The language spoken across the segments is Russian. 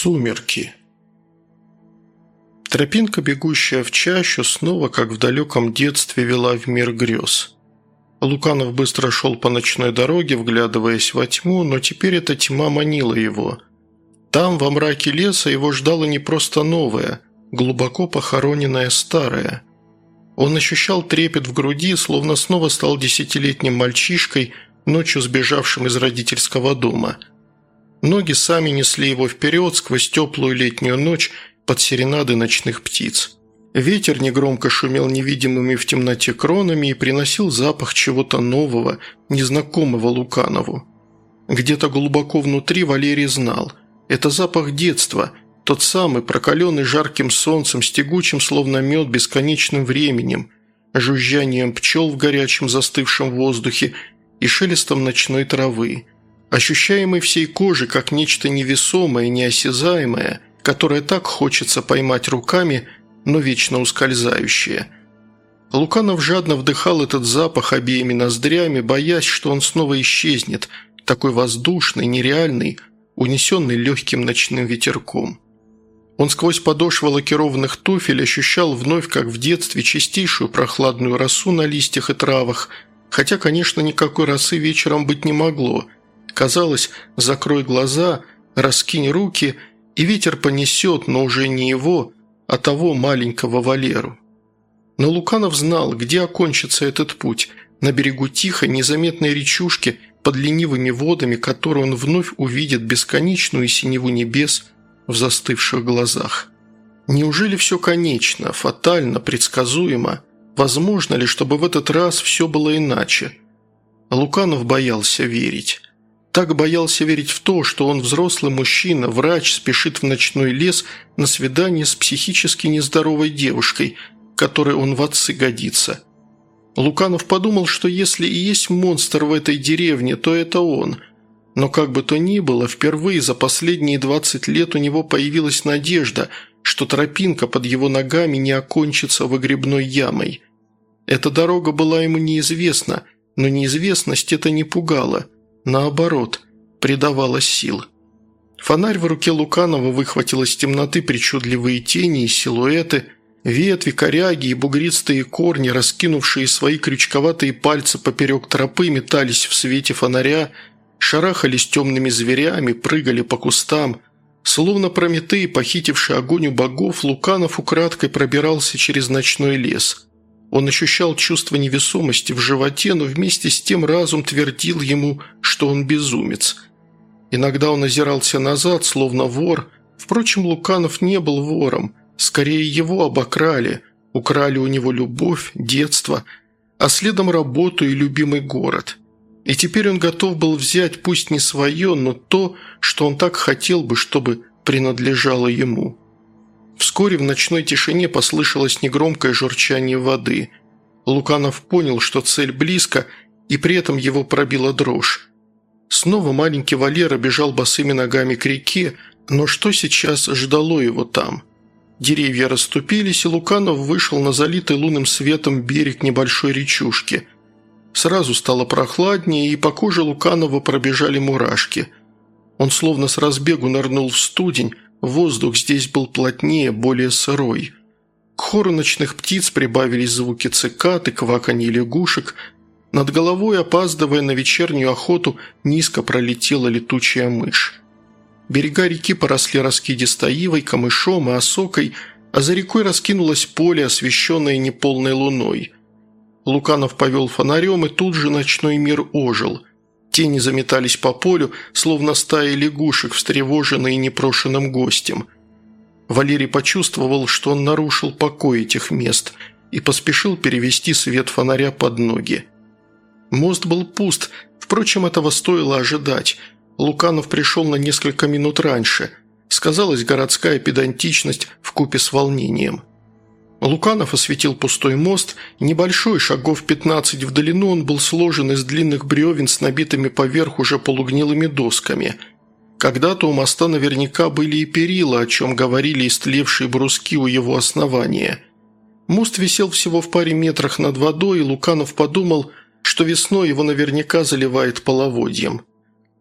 Сумерки. Тропинка, бегущая в чащу, снова, как в далеком детстве, вела в мир грез. Луканов быстро шел по ночной дороге, вглядываясь во тьму, но теперь эта тьма манила его. Там, во мраке леса, его ждало не просто новое, глубоко похороненное старое. Он ощущал трепет в груди, словно снова стал 10-летним мальчишкой, ночью сбежавшим из родительского дома. Ноги сами несли его вперед сквозь теплую летнюю ночь под серенады ночных птиц. Ветер негромко шумел невидимыми в темноте кронами и приносил запах чего-то нового, незнакомого Луканову. Где-то глубоко внутри Валерий знал – это запах детства, тот самый, прокаленный жарким солнцем, с тягучим, словно мед, бесконечным временем, жужжанием пчел в горячем застывшем воздухе и шелестом ночной травы, ощущаемый всей кожей как нечто невесомое, неосязаемое, которое так хочется поймать руками, но вечно ускользающее. Луканов жадно вдыхал этот запах обеими ноздрями, боясь, что он снова исчезнет, такой воздушный, нереальный, унесенный легким ночным ветерком. Он сквозь подошвы лакированных туфель ощущал вновь, как в детстве, чистейшую прохладную росу на листьях и травах, хотя, конечно, никакой росы вечером быть не могло. Казалось, закрой глаза, раскинь руки, и ветер понесет, но уже не его, а того маленького Валеру. Но Луканов знал, где окончится этот путь, на берегу тихой, незаметной речушки, под ленивыми водами, которую он вновь увидит бесконечную синеву небес в застывших глазах. Неужели все конечно, фатально, предсказуемо? Возможно ли, чтобы в этот раз все было иначе? Луканов боялся верить. Так боялся верить в то, что он взрослый мужчина, врач, спешит в ночной лес на свидание с психически нездоровой девушкой, которой он в отцы годится. Луканов подумал, что если и есть монстр в этой деревне, то это он. Но как бы то ни было, впервые за последние 20 лет у него появилась надежда, что тропинка под его ногами не окончится выгребной ямой. Эта дорога была ему неизвестна, но неизвестность это не пугала. Наоборот, придавала сил. Фонарь в руке Луканова выхватил из темноты причудливые тени и силуэты, ветви, коряги и бугристые корни, раскинувшие свои крючковатые пальцы поперек тропы, метались в свете фонаря, шарахались темными зверями, прыгали по кустам. Словно Прометей, похитивший огонь у богов, Луканов украдкой пробирался через ночной лес. Он ощущал чувство невесомости в животе, но вместе с тем разум твердил ему, что он безумец. Иногда он озирался назад, словно вор. Впрочем, Луканов не был вором. Скорее, его обокрали. Украли у него любовь, детство, а следом работу и любимый город. И теперь он готов был взять, пусть не свое, но то, что он так хотел бы, чтобы принадлежало ему. Вскоре в ночной тишине послышалось негромкое журчание воды. Луканов понял, что цель близко, и при этом его пробила дрожь. Снова маленький Валера бежал босыми ногами к реке, но что сейчас ждало его там? Деревья расступились, и Луканов вышел на залитый лунным светом берег небольшой речушки. Сразу стало прохладнее, и по коже Луканова пробежали мурашки. Он словно с разбегу нырнул в студень. Воздух здесь был плотнее, более сырой. К хору ночных птиц прибавились звуки цикад и кваканье лягушек. Над головой, опаздывая на вечернюю охоту, низко пролетела летучая мышь. Берега реки поросли раскидистой ивой, камышом и осокой, а за рекой раскинулось поле, освещенное неполной луной. Луканов повел фонарем, и тут же ночной мир ожил. Тени заметались по полю, словно стаи лягушек, встревоженные непрошенным гостем. Валерий почувствовал, что он нарушил покой этих мест, и поспешил перевести свет фонаря под ноги. Мост был пуст, впрочем, этого стоило ожидать. Луканов пришел на несколько минут раньше. Сказалась городская педантичность вкупе с волнением. Луканов осветил пустой мост, небольшой, шагов 15 в длину, он был сложен из длинных бревен с набитыми поверх уже полугнилыми досками. Когда-то у моста наверняка были и перила, о чем говорили истлевшие бруски у его основания. Мост висел всего в паре метрах над водой, и Луканов подумал, что весной его наверняка заливает половодьем.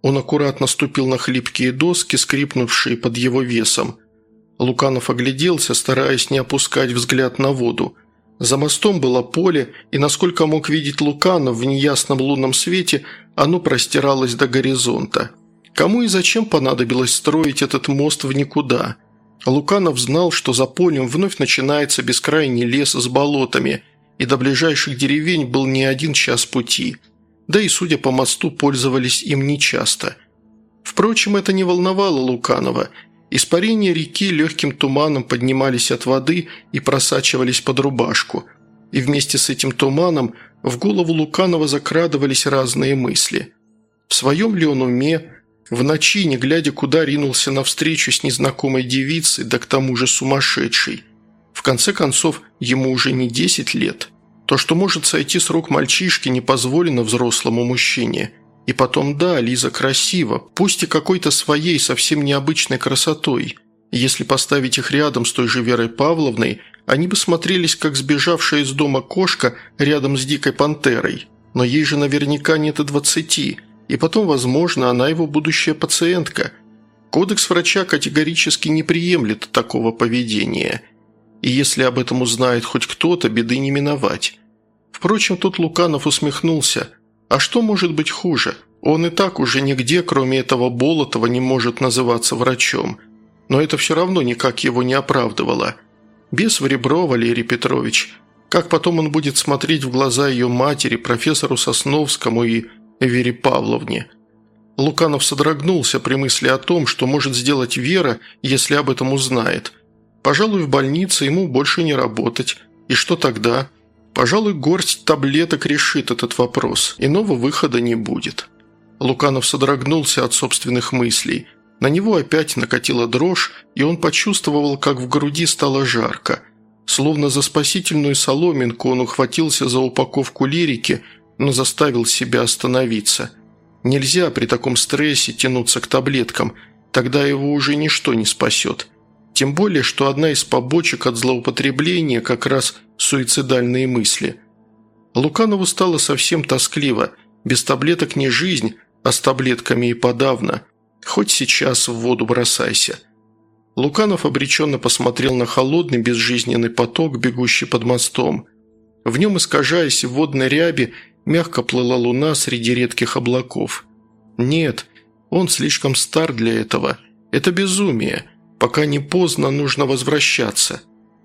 Он аккуратно ступил на хлипкие доски, скрипнувшие под его весом. Луканов огляделся, стараясь не опускать взгляд на воду. За мостом было поле, и, насколько мог видеть Луканов в неясном лунном свете, оно простиралось до горизонта. Кому и зачем понадобилось строить этот мост в никуда? Луканов знал, что за полем вновь начинается бескрайний лес с болотами, и до ближайших деревень был не 1 час пути. Да и, судя по мосту, пользовались им нечасто. Впрочем, это не волновало Луканова. Испарения реки легким туманом поднимались от воды и просачивались под рубашку. И вместе с этим туманом в голову Луканова закрадывались разные мысли. В своем ли он уме, в ночи, не глядя куда, ринулся навстречу с незнакомой девицей, да к тому же сумасшедшей. В конце концов, ему уже не 10 лет. То, что может сойти с рук мальчишки, не позволено взрослому мужчине. И потом, да, Лиза красива, пусть и какой-то своей совсем необычной красотой. Если поставить их рядом с той же Верой Павловной, они бы смотрелись, как сбежавшая из дома кошка рядом с дикой пантерой. Но ей же наверняка нет и 20, и потом, возможно, она его будущая пациентка. Кодекс врача категорически не приемлет такого поведения. И если об этом узнает хоть кто-то, беды не миновать. Впрочем, тут Луканов усмехнулся. А что может быть хуже? Он и так уже нигде, кроме этого Болотова, не может называться врачом. Но это все равно никак его не оправдывало. Бес в ребро, Валерий Петрович. Как потом он будет смотреть в глаза ее матери, профессору Сосновскому и Вере Павловне? Луканов содрогнулся при мысли о том, что может сделать Вера, если об этом узнает. Пожалуй, в больнице ему больше не работать. И что тогда? Пожалуй, горсть таблеток решит этот вопрос. Иного выхода не будет. Луканов содрогнулся от собственных мыслей. На него опять накатила дрожь, и он почувствовал, как в груди стало жарко. Словно за спасительную соломинку он ухватился за упаковку лирики, но заставил себя остановиться. Нельзя при таком стрессе тянуться к таблеткам, тогда его уже ничто не спасет. Тем более, что одна из побочек от злоупотребления как раз суицидальные мысли. Луканову стало совсем тоскливо. Без таблеток не жизнь, а с таблетками и подавно. Хоть сейчас в воду бросайся. Луканов обреченно посмотрел на холодный безжизненный поток, бегущий под мостом. В нем, искажаясь в водной ряби, мягко плыла луна среди редких облаков. Нет, он слишком стар для этого. Это безумие. Пока не поздно, нужно возвращаться.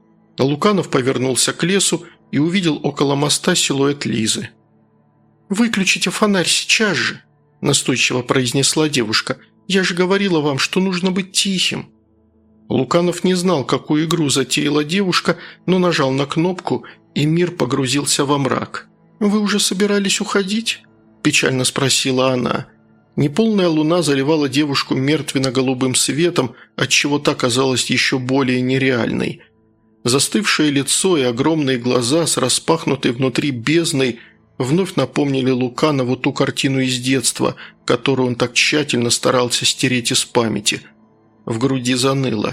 Луканов повернулся к лесу и увидел около моста силуэт Лизы. «Выключите фонарь сейчас же», – настойчиво произнесла девушка. «Я же говорила вам, что нужно быть тихим». Луканов не знал, какую игру затеяла девушка, но нажал на кнопку, и мир погрузился во мрак. «Вы уже собирались уходить?» – печально спросила она. Неполная луна заливала девушку мертвенно-голубым светом, отчего та казалась еще более нереальной. Застывшее лицо и огромные глаза с распахнутой внутри бездной вновь напомнили Луканову ту картину из детства, которую он так тщательно старался стереть из памяти. В груди заныло.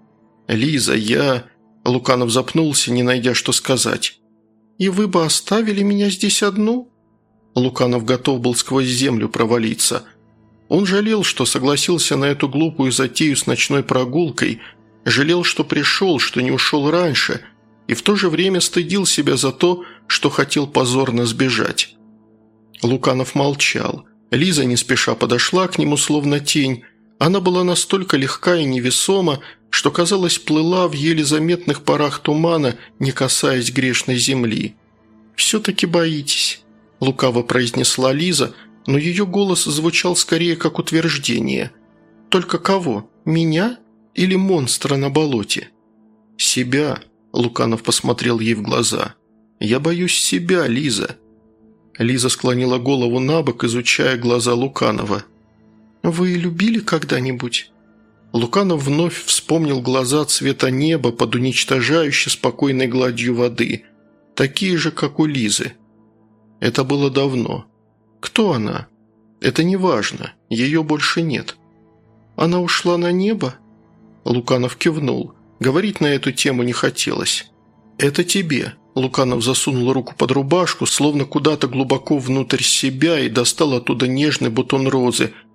«Лиза, я...» Луканов запнулся, не найдя, что сказать. «И вы бы оставили меня здесь одну?» Луканов готов был сквозь землю провалиться. Он жалел, что согласился на эту глупую затею с ночной прогулкой, жалел, что пришел, что не ушел раньше, и в то же время стыдил себя за то, что хотел позорно сбежать. Луканов молчал. Лиза не спеша подошла к нему, словно тень. Она была настолько легка и невесома, что, казалось, плыла в еле заметных парах тумана, не касаясь грешной земли. «Все-таки боитесь», – лукаво произнесла Лиза, но ее голос звучал скорее как утверждение. «Только кого? Меня или монстра на болоте?» «Себя», – Луканов посмотрел ей в глаза. «Я боюсь себя, Лиза». Лиза склонила голову набок, изучая глаза Луканова. «Вы любили когда-нибудь?» Луканов вновь вспомнил глаза цвета неба под уничтожающей спокойной гладью воды, такие же, как у Лизы. Это было давно. Кто она? Это не важно, ее больше нет. Она ушла на небо? Луканов кивнул. Говорить на эту тему не хотелось. «Это тебе». Луканов засунул руку под рубашку, словно куда-то глубоко внутрь себя, и достал оттуда нежный бутон розы,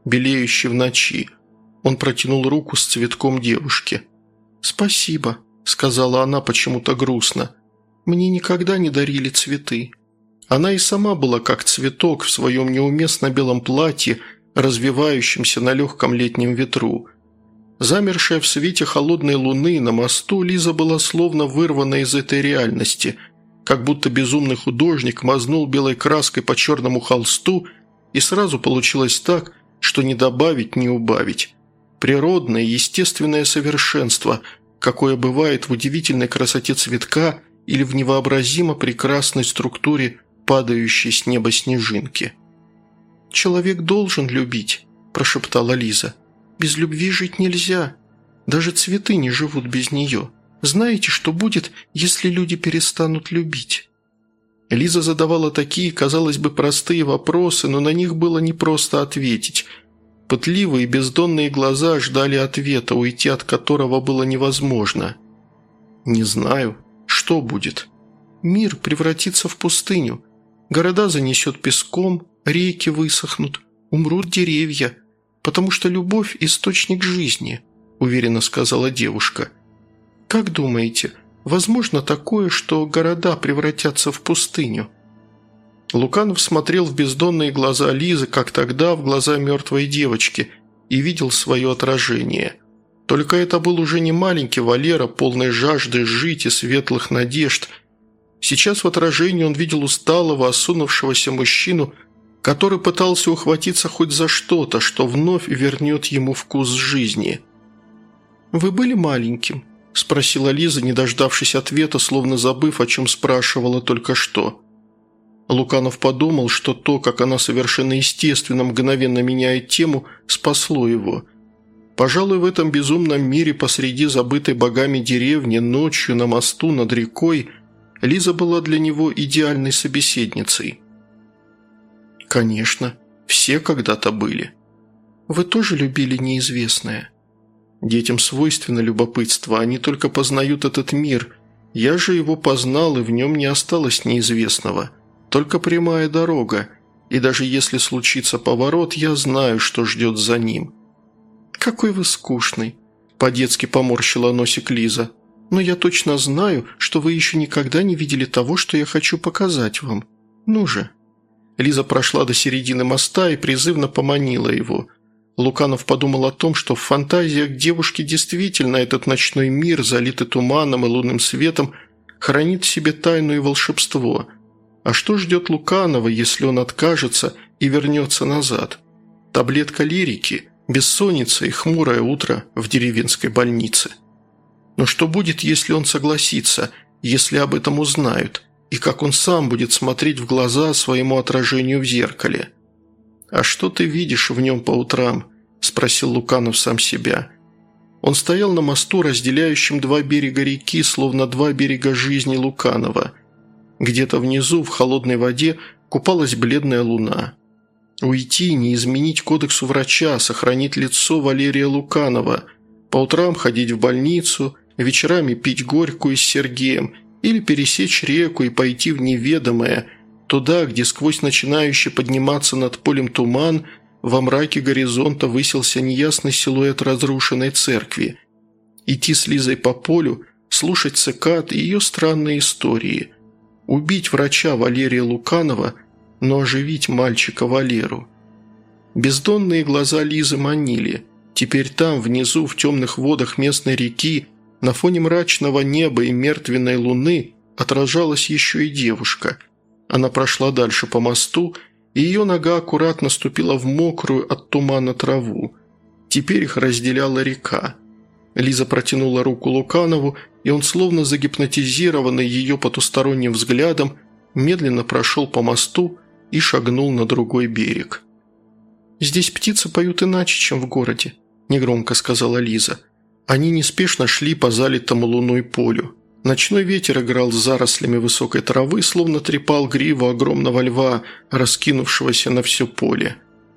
белеющий в ночи. Он протянул руку с цветком девушке. «Спасибо», – сказала она почему-то грустно. «Мне никогда не дарили цветы». Она и сама была как цветок в своем неуместно белом платье, развивающемся на легком летнем ветру. Замершая в свете холодной луны на мосту, Лиза была словно вырвана из этой реальности, как будто безумный художник мазнул белой краской по черному холсту, и сразу получилось так, что не добавить, не убавить. Природное, естественное совершенство, какое бывает в удивительной красоте цветка или в невообразимо прекрасной структуре падающей с неба снежинки. «Человек должен любить», – прошептала Лиза. «Без любви жить нельзя. Даже цветы не живут без нее. Знаете, что будет, если люди перестанут любить?» Лиза задавала такие, казалось бы, простые вопросы, но на них было непросто ответить. Пытливые бездонные глаза ждали ответа, уйти от которого было невозможно. «Не знаю. Что будет?» «Мир превратится в пустыню. Города занесет песком, реки высохнут, умрут деревья, потому что любовь – источник жизни», – уверенно сказала девушка. «Как думаете, возможно такое, что города превратятся в пустыню?» Луканов смотрел в бездонные глаза Лизы, как тогда в глаза мертвой девочки, и видел свое отражение. Только это был уже не маленький Валера, полный жажды жить и светлых надежд. Сейчас в отражении он видел усталого, осунувшегося мужчину, который пытался ухватиться хоть за что-то, что вновь вернет ему вкус жизни. «Вы были маленьким?» – спросила Лиза, не дождавшись ответа, словно забыв, о чем спрашивала только что. Луканов подумал, что то, как она совершенно естественно мгновенно меняет тему, спасло его. Пожалуй, в этом безумном мире посреди забытой богами деревни, ночью на мосту над рекой, Лиза была для него идеальной собеседницей. «Конечно, все когда-то были. Вы тоже любили неизвестное?» «Детям свойственно любопытство, они только познают этот мир. Я же его познал, и в нем не осталось неизвестного. Только прямая дорога, и даже если случится поворот, я знаю, что ждет за ним». «Какой вы скучный», – по-детски поморщила носик Лиза. «Но я точно знаю, что вы еще никогда не видели того, что я хочу показать вам. Ну же». Лиза прошла до середины моста и призывно поманила его. Луканов подумал о том, что в фантазиях девушки действительно этот ночной мир, залитый туманом и лунным светом, хранит в себе тайну и волшебство. А что ждет Луканова, если он откажется и вернется назад? Таблетка лирики, бессонница и хмурое утро в деревенской больнице. Но что будет, если он согласится, если об этом узнают, и как он сам будет смотреть в глаза своему отражению в зеркале? «А что ты видишь в нем по утрам?» – спросил Луканов сам себя. Он стоял на мосту, разделяющем два берега реки, словно два берега жизни Луканова. Где-то внизу, в холодной воде, купалась бледная луна. Уйти, не изменить кодексу врача, сохранить лицо Валерия Луканова, по утрам ходить в больницу, вечерами пить горькую с Сергеем или пересечь реку и пойти в неведомое, туда, где сквозь начинающий подниматься над полем туман во мраке горизонта высился неясный силуэт разрушенной церкви. Идти с Лизой по полю, слушать цикад и ее странные истории. Убить врача Валерия Луканова, но оживить мальчика Валеру. Бездонные глаза Лизы манили. Теперь там, внизу, в темных водах местной реки, на фоне мрачного неба и мертвенной луны отражалась еще и девушка. Она прошла дальше по мосту, и ее нога аккуратно ступила в мокрую от тумана траву. Теперь их разделяла река. Лиза протянула руку Луканову, и он, словно загипнотизированный ее потусторонним взглядом, медленно прошел по мосту и шагнул на другой берег. «Здесь птицы поют иначе, чем в городе», – негромко сказала Лиза. Они неспешно шли по залитому луной полю. Ночной ветер играл с зарослями высокой травы, словно трепал гриву огромного льва, раскинувшегося на все поле.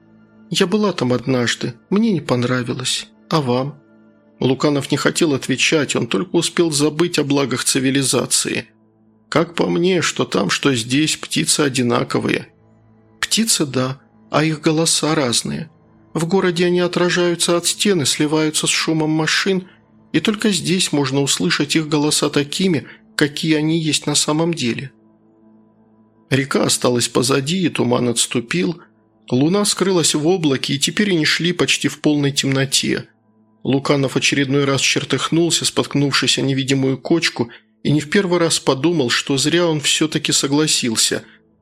«Я была там однажды. Мне не понравилось. А вам?» Луканов не хотел отвечать, он только успел забыть о благах цивилизации. «Как по мне, что там, что здесь, птицы одинаковые». «Птицы, да, а их голоса разные. В городе они отражаются от стен и сливаются с шумом машин, и только здесь можно услышать их голоса такими, какие они есть на самом деле». Река осталась позади, и туман отступил. Луна скрылась в облаке, и теперь они шли почти в полной темноте. Луканов очередной раз чертыхнулся, споткнувшись о невидимую кочку, и не в первый раз подумал, что зря он все-таки согласился.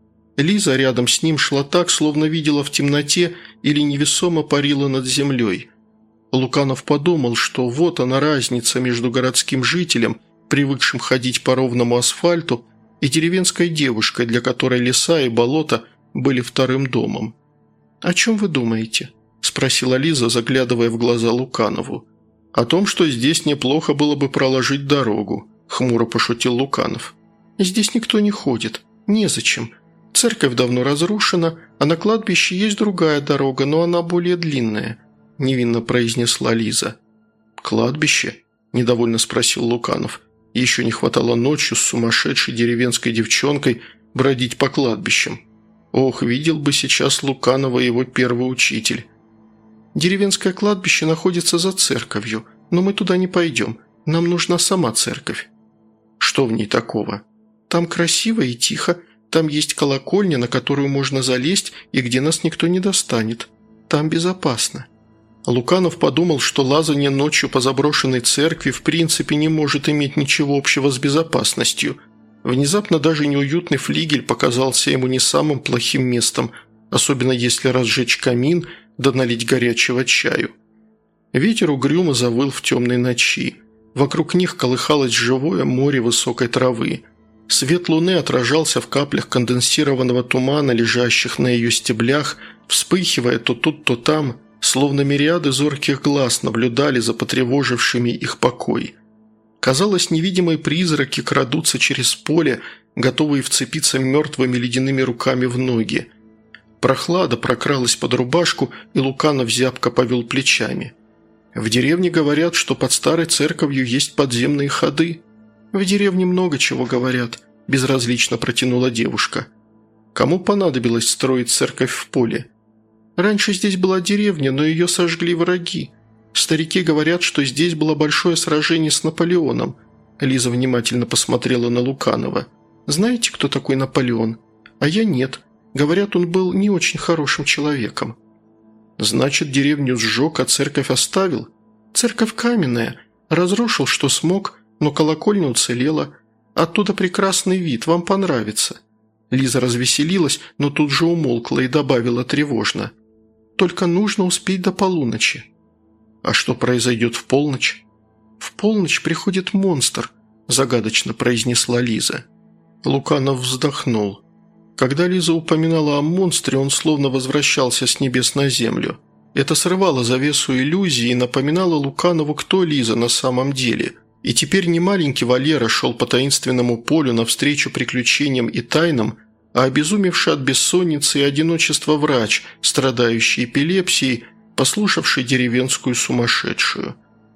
Лиза рядом с ним шла так, словно видела в темноте или невесомо парила над землей. Луканов подумал, что вот она разница между городским жителем, привыкшим ходить по ровному асфальту, и деревенской девушкой, для которой леса и болота были вторым домом. «О чем вы думаете?» – спросила Лиза, заглядывая в глаза Луканову. «О том, что здесь неплохо было бы проложить дорогу», – хмуро пошутил Луканов. «Здесь никто не ходит. Незачем. Церковь давно разрушена, а на кладбище есть другая дорога, но она более длинная», – невинно произнесла Лиза. «Кладбище?» – недовольно спросил Луканов. Еще не хватало ночью с сумасшедшей деревенской девчонкой бродить по кладбищам. Ох, видел бы сейчас Луканова его первый учитель. «Деревенское кладбище находится за церковью, но мы туда не пойдем. Нам нужна сама церковь». «Что в ней такого?» «Там красиво и тихо. Там есть колокольня, на которую можно залезть и где нас никто не достанет. Там безопасно». Луканов подумал, что лазание ночью по заброшенной церкви в принципе не может иметь ничего общего с безопасностью. Внезапно даже неуютный флигель показался ему не самым плохим местом, особенно если разжечь камин да налить горячего чаю. Ветер угрюмо завыл в темной ночи. Вокруг них колыхалось живое море высокой травы. Свет луны отражался в каплях конденсированного тумана, лежащих на ее стеблях, вспыхивая то тут, то там, словно мириады зорких глаз наблюдали за потревожившими их покой. Казалось, невидимые призраки крадутся через поле, готовые вцепиться мертвыми ледяными руками в ноги. Прохлада прокралась под рубашку, и Луканов зябко повел плечами. «В деревне говорят, что под старой церковью есть подземные ходы». «В деревне много чего говорят», – безразлично протянула девушка. «Кому понадобилось строить церковь в поле?» «Раньше здесь была деревня, но ее сожгли враги. Старики говорят, что здесь было большое сражение с Наполеоном». Лиза внимательно посмотрела на Луканова. «Знаете, кто такой Наполеон? А я нет. Говорят, он был не очень хорошим человеком». «Значит, деревню сжег, а церковь оставил?» «Церковь каменная. Разрушил, что смог, но колокольня уцелела. Оттуда прекрасный вид, вам понравится». Лиза развеселилась, но тут же умолкла и добавила тревожно. «Только нужно успеть до полуночи». «А что произойдет в полночь?» «В полночь приходит монстр», – загадочно произнесла Лиза. Луканов вздохнул. Когда Лиза упоминала о монстре, он словно возвращался с небес на землю. Это срывало завесу иллюзии и напоминало Луканову, кто Лиза на самом деле. И теперь не маленький Валера шел по таинственному полю навстречу приключениям и тайнам, а обезумевший от бессонницы и одиночества врач, страдающий эпилепсией, послушавший деревенскую сумасшедшую.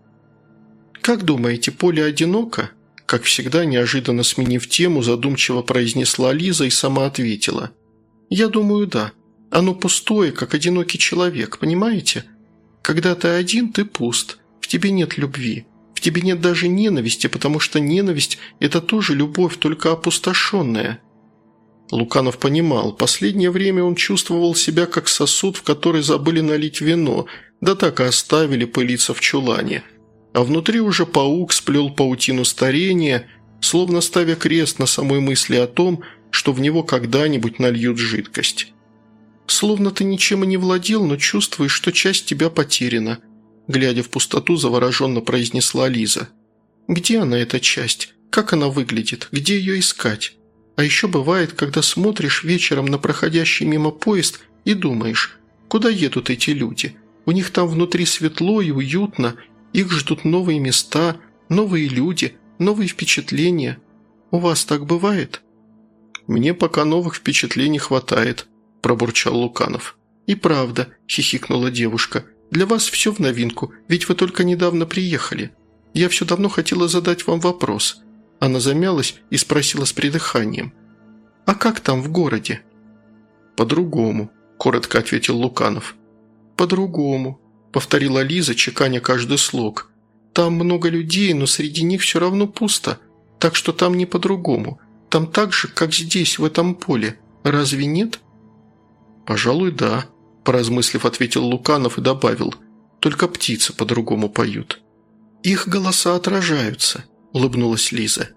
«Как думаете, поле одиноко?» Как всегда, неожиданно сменив тему, задумчиво произнесла Лиза и сама ответила. «Я думаю, да. Оно пустое, как одинокий человек, понимаете? Когда ты один, ты пуст. В тебе нет любви. В тебе нет даже ненависти, потому что ненависть – это тоже любовь, только опустошенная». Луканов понимал, последнее время он чувствовал себя как сосуд, в который забыли налить вино, да так и оставили пылиться в чулане. А внутри уже паук сплел паутину старения, словно ставя крест на самой мысли о том, что в него когда-нибудь нальют жидкость. «Словно ты ничем и не владел, но чувствуешь, что часть тебя потеряна», глядя в пустоту, завороженно произнесла Лиза. «Где она, эта часть? Как она выглядит? Где ее искать? А еще бывает, когда смотришь вечером на проходящий мимо поезд и думаешь, куда едут эти люди? У них там внутри светло и уютно, их ждут новые места, новые люди, новые впечатления. У вас так бывает?» «Мне пока новых впечатлений хватает», – пробурчал Луканов. «И правда», – хихикнула девушка, – «для вас все в новинку, ведь вы только недавно приехали. Я все давно хотела задать вам вопрос». Она замялась и спросила с придыханием. «А как там в городе?» «По-другому», – коротко ответил Луканов. «По-другому», – повторила Лиза, чеканя каждый слог. «Там много людей, но среди них все равно пусто, так что там не по-другому. Там так же, как здесь, в этом поле. Разве нет?» «Пожалуй, да», – поразмыслив, ответил Луканов и добавил. «Только птицы по-другому поют». «Их голоса отражаются», – улыбнулась Лиза.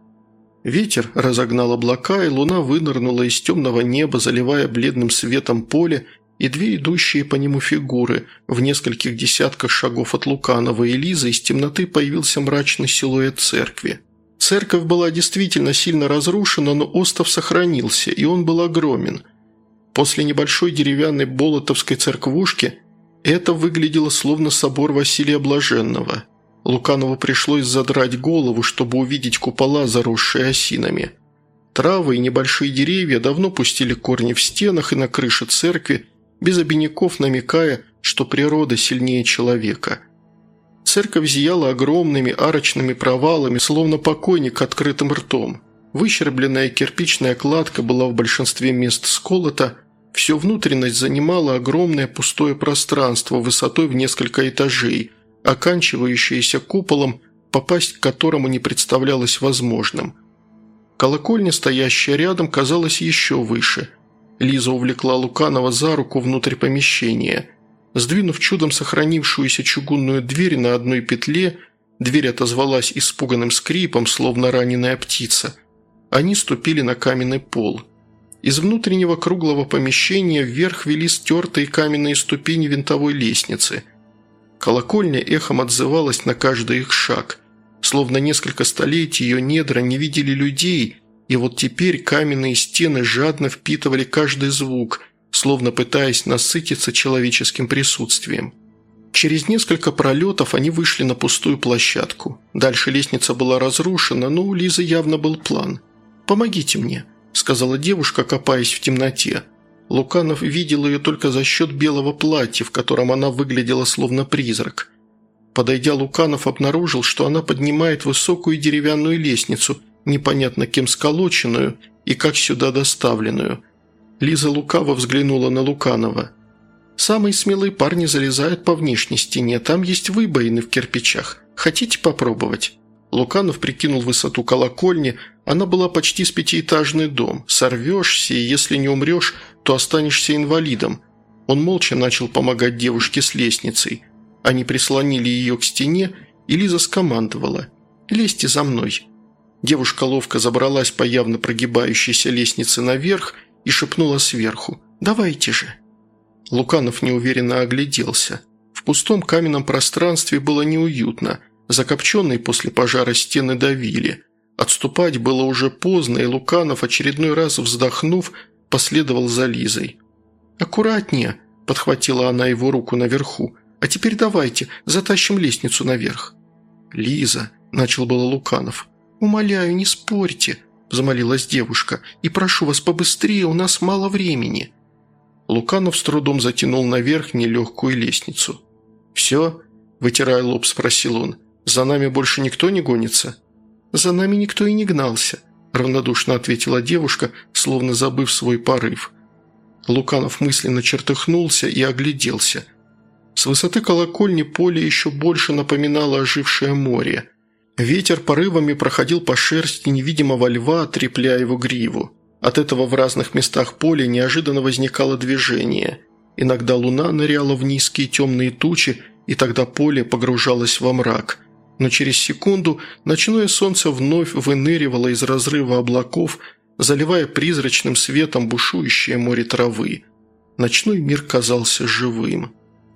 Ветер разогнал облака, и луна вынырнула из темного неба, заливая бледным светом поле и две идущие по нему фигуры. В нескольких десятках шагов от Луканова и Лизы из темноты появился мрачный силуэт церкви. Церковь была действительно сильно разрушена, но остов сохранился, и он был огромен. После небольшой деревянной болотовской церквушки это выглядело словно собор Василия Блаженного. Луканову пришлось задрать голову, чтобы увидеть купола, заросшие осинами. Травы и небольшие деревья давно пустили корни в стенах и на крыше церкви, без обиняков намекая, что природа сильнее человека. Церковь зияла огромными арочными провалами, словно покойник открытым ртом. Выщербленная кирпичная кладка была в большинстве мест сколота, всю внутренность занимало огромное пустое пространство высотой в несколько этажей, оканчивающееся куполом, попасть к которому не представлялось возможным. Колокольня, стоящая рядом, казалась еще выше. Лиза увлекла Луканова за руку внутрь помещения. Сдвинув чудом сохранившуюся чугунную дверь на одной петле, дверь отозвалась испуганным скрипом, словно раненая птица. Они ступили на каменный пол. Из внутреннего круглого помещения вверх вели стертые каменные ступени винтовой лестницы. Колокольня эхом отзывалась на каждый их шаг. Словно несколько столетий ее недра не видели людей, и вот теперь каменные стены жадно впитывали каждый звук, словно пытаясь насытиться человеческим присутствием. Через несколько пролетов они вышли на пустую площадку. Дальше лестница была разрушена, но у Лизы явно был план. «Помогите мне», – сказала девушка, копаясь в темноте. Луканов видел ее только за счет белого платья, в котором она выглядела словно призрак. Подойдя, Луканов обнаружил, что она поднимает высокую деревянную лестницу, непонятно кем сколоченную и как сюда доставленную. Лиза лукаво взглянула на Луканова. «Самые смелые парни залезают по внешней стене, там есть выбоины в кирпичах. Хотите попробовать?» Луканов прикинул высоту колокольни, она была почти с пятиэтажный дом. Сорвешься, и если не умрешь, то останешься инвалидом. Он молча начал помогать девушке с лестницей. Они прислонили ее к стене, и Лиза скомандовала: «Лезьте за мной». Девушка ловко забралась по явно прогибающейся лестнице наверх и шепнула сверху: «Давайте же». Луканов неуверенно огляделся. В пустом каменном пространстве было неуютно. Закопченные после пожара стены давили. Отступать было уже поздно, и Луканов, очередной раз вздохнув, последовал за Лизой. «Аккуратнее», – подхватила она его руку наверху. «А теперь давайте, затащим лестницу наверх». «Лиза», – начал было Луканов. «Умоляю, не спорьте», – взмолилась девушка. «И прошу вас побыстрее, у нас мало времени». Луканов с трудом затянул наверх нелегкую лестницу. «Все?» – вытирая лоб, спросил он. «За нами больше никто не гонится?» «За нами никто и не гнался», – равнодушно ответила девушка, словно забыв свой порыв. Луканов мысленно чертыхнулся и огляделся. С высоты колокольни поле еще больше напоминало ожившее море. Ветер порывами проходил по шерсти невидимого льва, трепляя его гриву. От этого в разных местах поля неожиданно возникало движение. Иногда луна ныряла в низкие темные тучи, и тогда поле погружалось во мрак. Но через секунду ночное солнце вновь выныривало из разрыва облаков, заливая призрачным светом бушующее море травы. Ночной мир казался живым.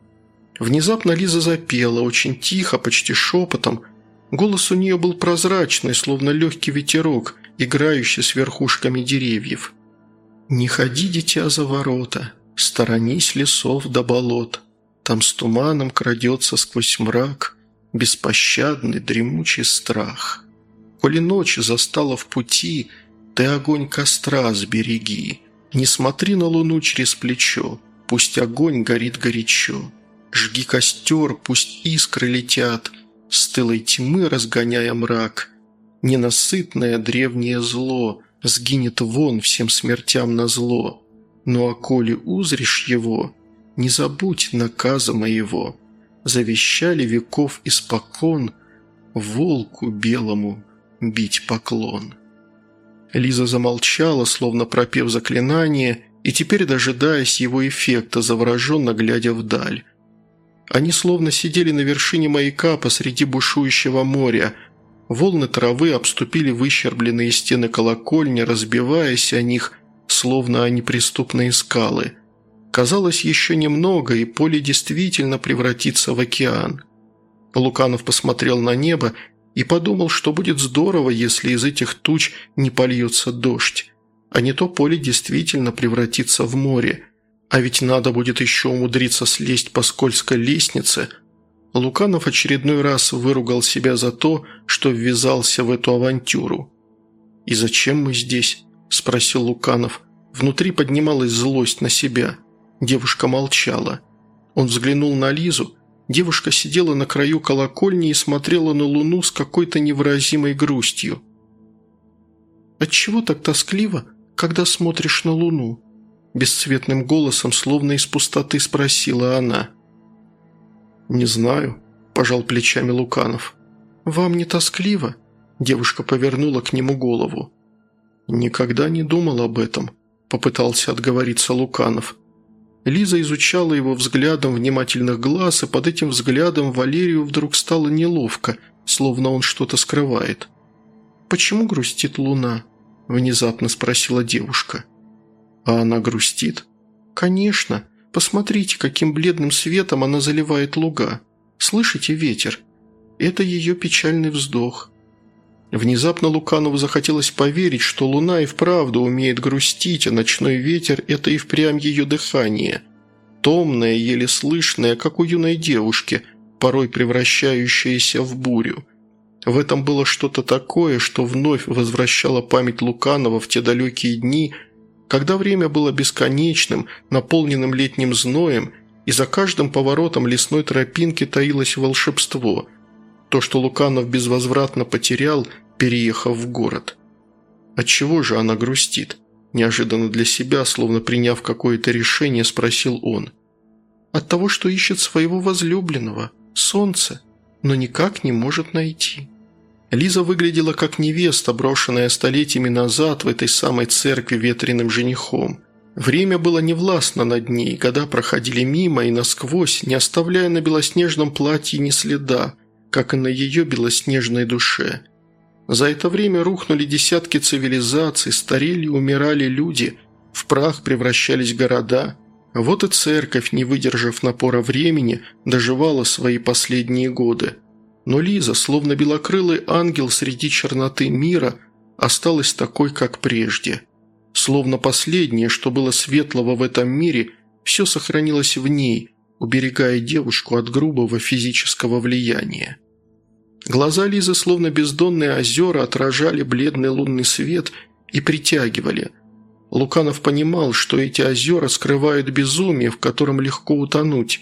Внезапно Лиза запела, очень тихо, почти шепотом. Голос у нее был прозрачный, словно легкий ветерок, играющий с верхушками деревьев. «Не ходи, дитя, за ворота, сторонись лесов до болот. Там с туманом крадется сквозь мрак беспощадный дремучий страх. Коли ночь застала в пути, ты огонь костра сбереги. Не смотри на луну через плечо, пусть огонь горит горячо. Жги костер, пусть искры летят, стылой тьмы разгоняя мрак. Ненасытное древнее зло сгинет вон всем смертям назло. Ну а коли узришь его, не забудь наказа моего. Завещали веков испокон волку белому бить поклон». Лиза замолчала, словно пропев заклинание, и теперь, дожидаясь его эффекта, завороженно глядя вдаль. Они словно сидели на вершине маяка посреди бушующего моря. Волны травы обступили выщербленные стены колокольни, разбиваясь о них, словно о неприступные скалы. Казалось, еще немного, и поле действительно превратится в океан. Луканов посмотрел на небо и подумал, что будет здорово, если из этих туч не польется дождь. А не то поле действительно превратится в море. А ведь надо будет еще умудриться слезть по скользкой лестнице. Луканов очередной раз выругал себя за то, что ввязался в эту авантюру. «И зачем мы здесь?» – спросил Луканов. Внутри поднималась злость на себя. Девушка молчала. Он взглянул на Лизу. Девушка сидела на краю колокольни и смотрела на луну с какой-то невыразимой грустью. «Отчего так тоскливо, когда смотришь на луну?» Бесцветным голосом, словно из пустоты, спросила она. «Не знаю», – пожал плечами Луканов. «Вам не тоскливо?» Девушка повернула к нему голову. «Никогда не думал об этом», – попытался отговориться Луканов. Лиза изучала его взглядом внимательных глаз, и под этим взглядом Валерию вдруг стало неловко, словно он что-то скрывает. «Почему грустит луна?» – внезапно спросила девушка. «А она грустит?» «Конечно. Посмотрите, каким бледным светом она заливает луга. Слышите ветер? Это ее печальный вздох». Внезапно Луканову захотелось поверить, что луна и вправду умеет грустить, а ночной ветер – это и впрямь ее дыхание. Томное, еле слышное, как у юной девушки, порой превращающееся в бурю. В этом было что-то такое, что вновь возвращало память Луканова в те далекие дни, когда время было бесконечным, наполненным летним зноем, и за каждым поворотом лесной тропинки таилось волшебство. То, что Луканов безвозвратно потерял, переехав в город. «Отчего же она грустит?» Неожиданно для себя, словно приняв какое-то решение, спросил он. «От того, что ищет своего возлюбленного, солнце, но никак не может найти». Лиза выглядела как невеста, брошенная столетиями назад в этой самой церкви ветреным женихом. Время было невластно над ней, года проходили мимо и насквозь, не оставляя на белоснежном платье ни следа, как и на ее белоснежной душе. За это время рухнули десятки цивилизаций, старели и умирали люди, в прах превращались города. Вот и церковь, не выдержав напора времени, доживала свои последние годы. Но Лиза, словно белокрылый ангел среди черноты мира, осталась такой, как прежде. Словно последнее, что было светлого в этом мире, все сохранилось в ней, уберегая девушку от грубого физического влияния. Глаза Лизы, словно бездонные озера, отражали бледный лунный свет и притягивали. Луканов понимал, что эти озера скрывают безумие, в котором легко утонуть.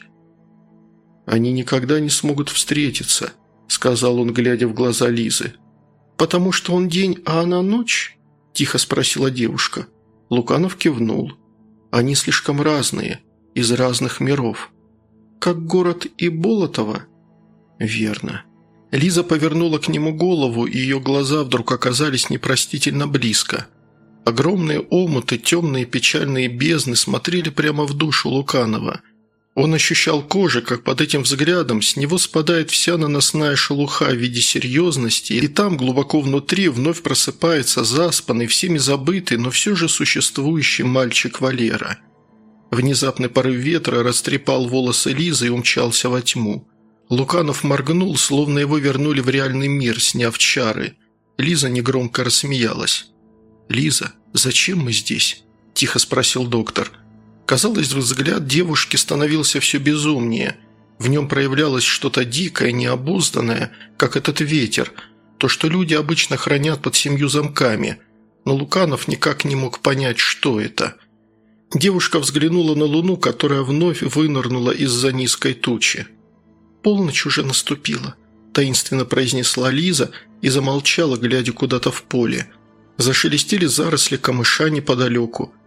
«Они никогда не смогут встретиться», – сказал он, глядя в глаза Лизы. «Потому что он день, а она ночь?» – тихо спросила девушка. Луканов кивнул. «Они слишком разные, из разных миров». «Как город и Болотово?» «Верно». Лиза повернула к нему голову, и ее глаза вдруг оказались непростительно близко. Огромные омуты, темные печальные бездны смотрели прямо в душу Луканова. Он ощущал кожей, как под этим взглядом с него спадает вся наносная шелуха в виде серьезности, и там, глубоко внутри, вновь просыпается заспанный, всеми забытый, но все же существующий мальчик Валера. Внезапный порыв ветра растрепал волосы Лизы и умчался во тьму. Луканов моргнул, словно его вернули в реальный мир, сняв чары. Лиза негромко рассмеялась. «Лиза, зачем мы здесь?» – тихо спросил доктор. Казалось, взгляд девушки становился все безумнее. В нем проявлялось что-то дикое, необузданное, как этот ветер, то, что люди обычно хранят под 7 замками. Но Луканов никак не мог понять, что это. Девушка взглянула на луну, которая вновь вынырнула из-за низкой тучи. «Полночь уже наступила», – таинственно произнесла Лиза и замолчала, глядя куда-то в поле. Зашелестели заросли камыша неподалеку.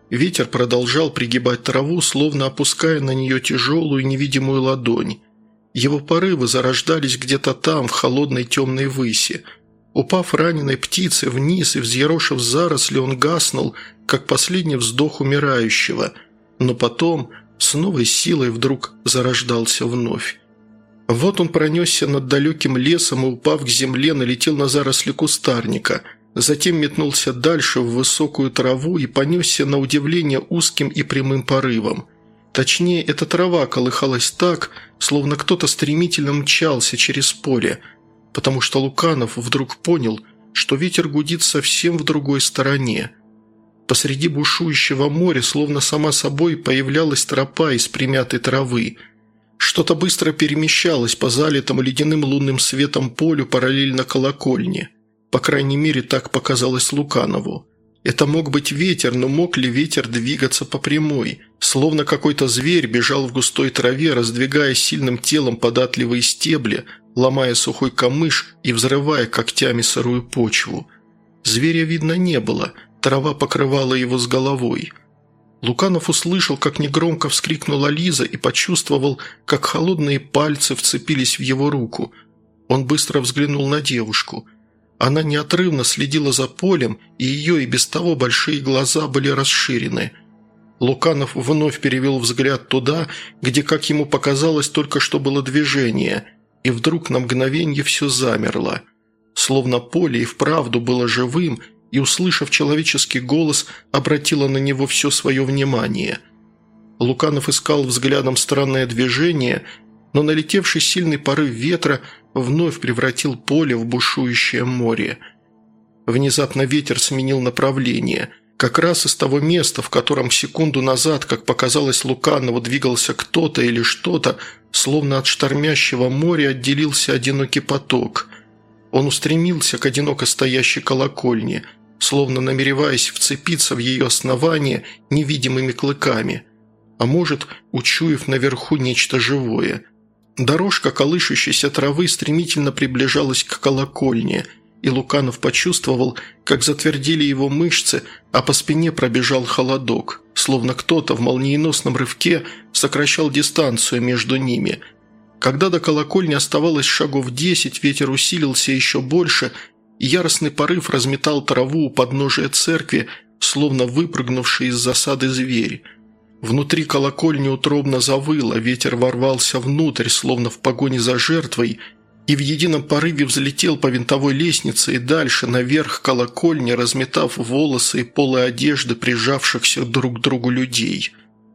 Ветер продолжал пригибать траву, словно опуская на нее тяжелую невидимую ладонь. Его порывы зарождались где-то там, в холодной темной выси. Упав раненой птицей вниз и взъерошив заросли, он гаснул, как последний вздох умирающего, но потом с новой силой вдруг зарождался вновь. Вот он пронесся над далеким лесом и, упав к земле, налетел на заросли кустарника, затем метнулся дальше в высокую траву и понесся на удивление узким и прямым порывом. Точнее, эта трава колыхалась так, словно кто-то стремительно мчался через поле, потому что Луканов вдруг понял, что ветер гудит совсем в другой стороне. Посреди бушующего моря, словно сама собой, появлялась тропа из примятой травы. Что-то быстро перемещалось по залитому ледяным лунным светом полю параллельно колокольне. По крайней мере, так показалось Луканову. Это мог быть ветер, но мог ли ветер двигаться по прямой? Словно какой-то зверь бежал в густой траве, раздвигая сильным телом податливые стебли, ломая сухой камыш и взрывая когтями сырую почву. Зверя видно не было, трава покрывала его с головой. Луканов услышал, как негромко вскрикнула Лиза и почувствовал, как холодные пальцы вцепились в его руку. Он быстро взглянул на девушку. Она неотрывно следила за полем, и ее и без того большие глаза были расширены. Луканов вновь перевел взгляд туда, где, как ему показалось, только что было движение, и вдруг на мгновенье все замерло. Словно поле и вправду было живым, и, услышав человеческий голос, обратила на него все свое внимание. Луканов искал взглядом странное движение, но налетевший сильный порыв ветра вновь превратил поле в бушующее море. Внезапно ветер сменил направление. Как раз из того места, в котором секунду назад, как показалось Луканову, двигался кто-то или что-то, словно от штормящего моря отделился одинокий поток. Он устремился к одиноко стоящей колокольне, словно намереваясь вцепиться в ее основание невидимыми клыками, а может, учуяв наверху нечто живое. Дорожка колышущейся травы стремительно приближалась к колокольне, и Луканов почувствовал, как затвердели его мышцы, а по спине пробежал холодок, словно кто-то в молниеносном рывке сокращал дистанцию между ними. Когда до колокольни оставалось шагов 10, ветер усилился еще больше, и яростный порыв разметал траву у подножия церкви, словно выпрыгнувший из засады зверь. Внутри колокольни утробно завыло, ветер ворвался внутрь, словно в погоне за жертвой, и в едином порыве взлетел по винтовой лестнице и дальше, наверх колокольни, разметав волосы и полы одежды прижавшихся друг к другу людей.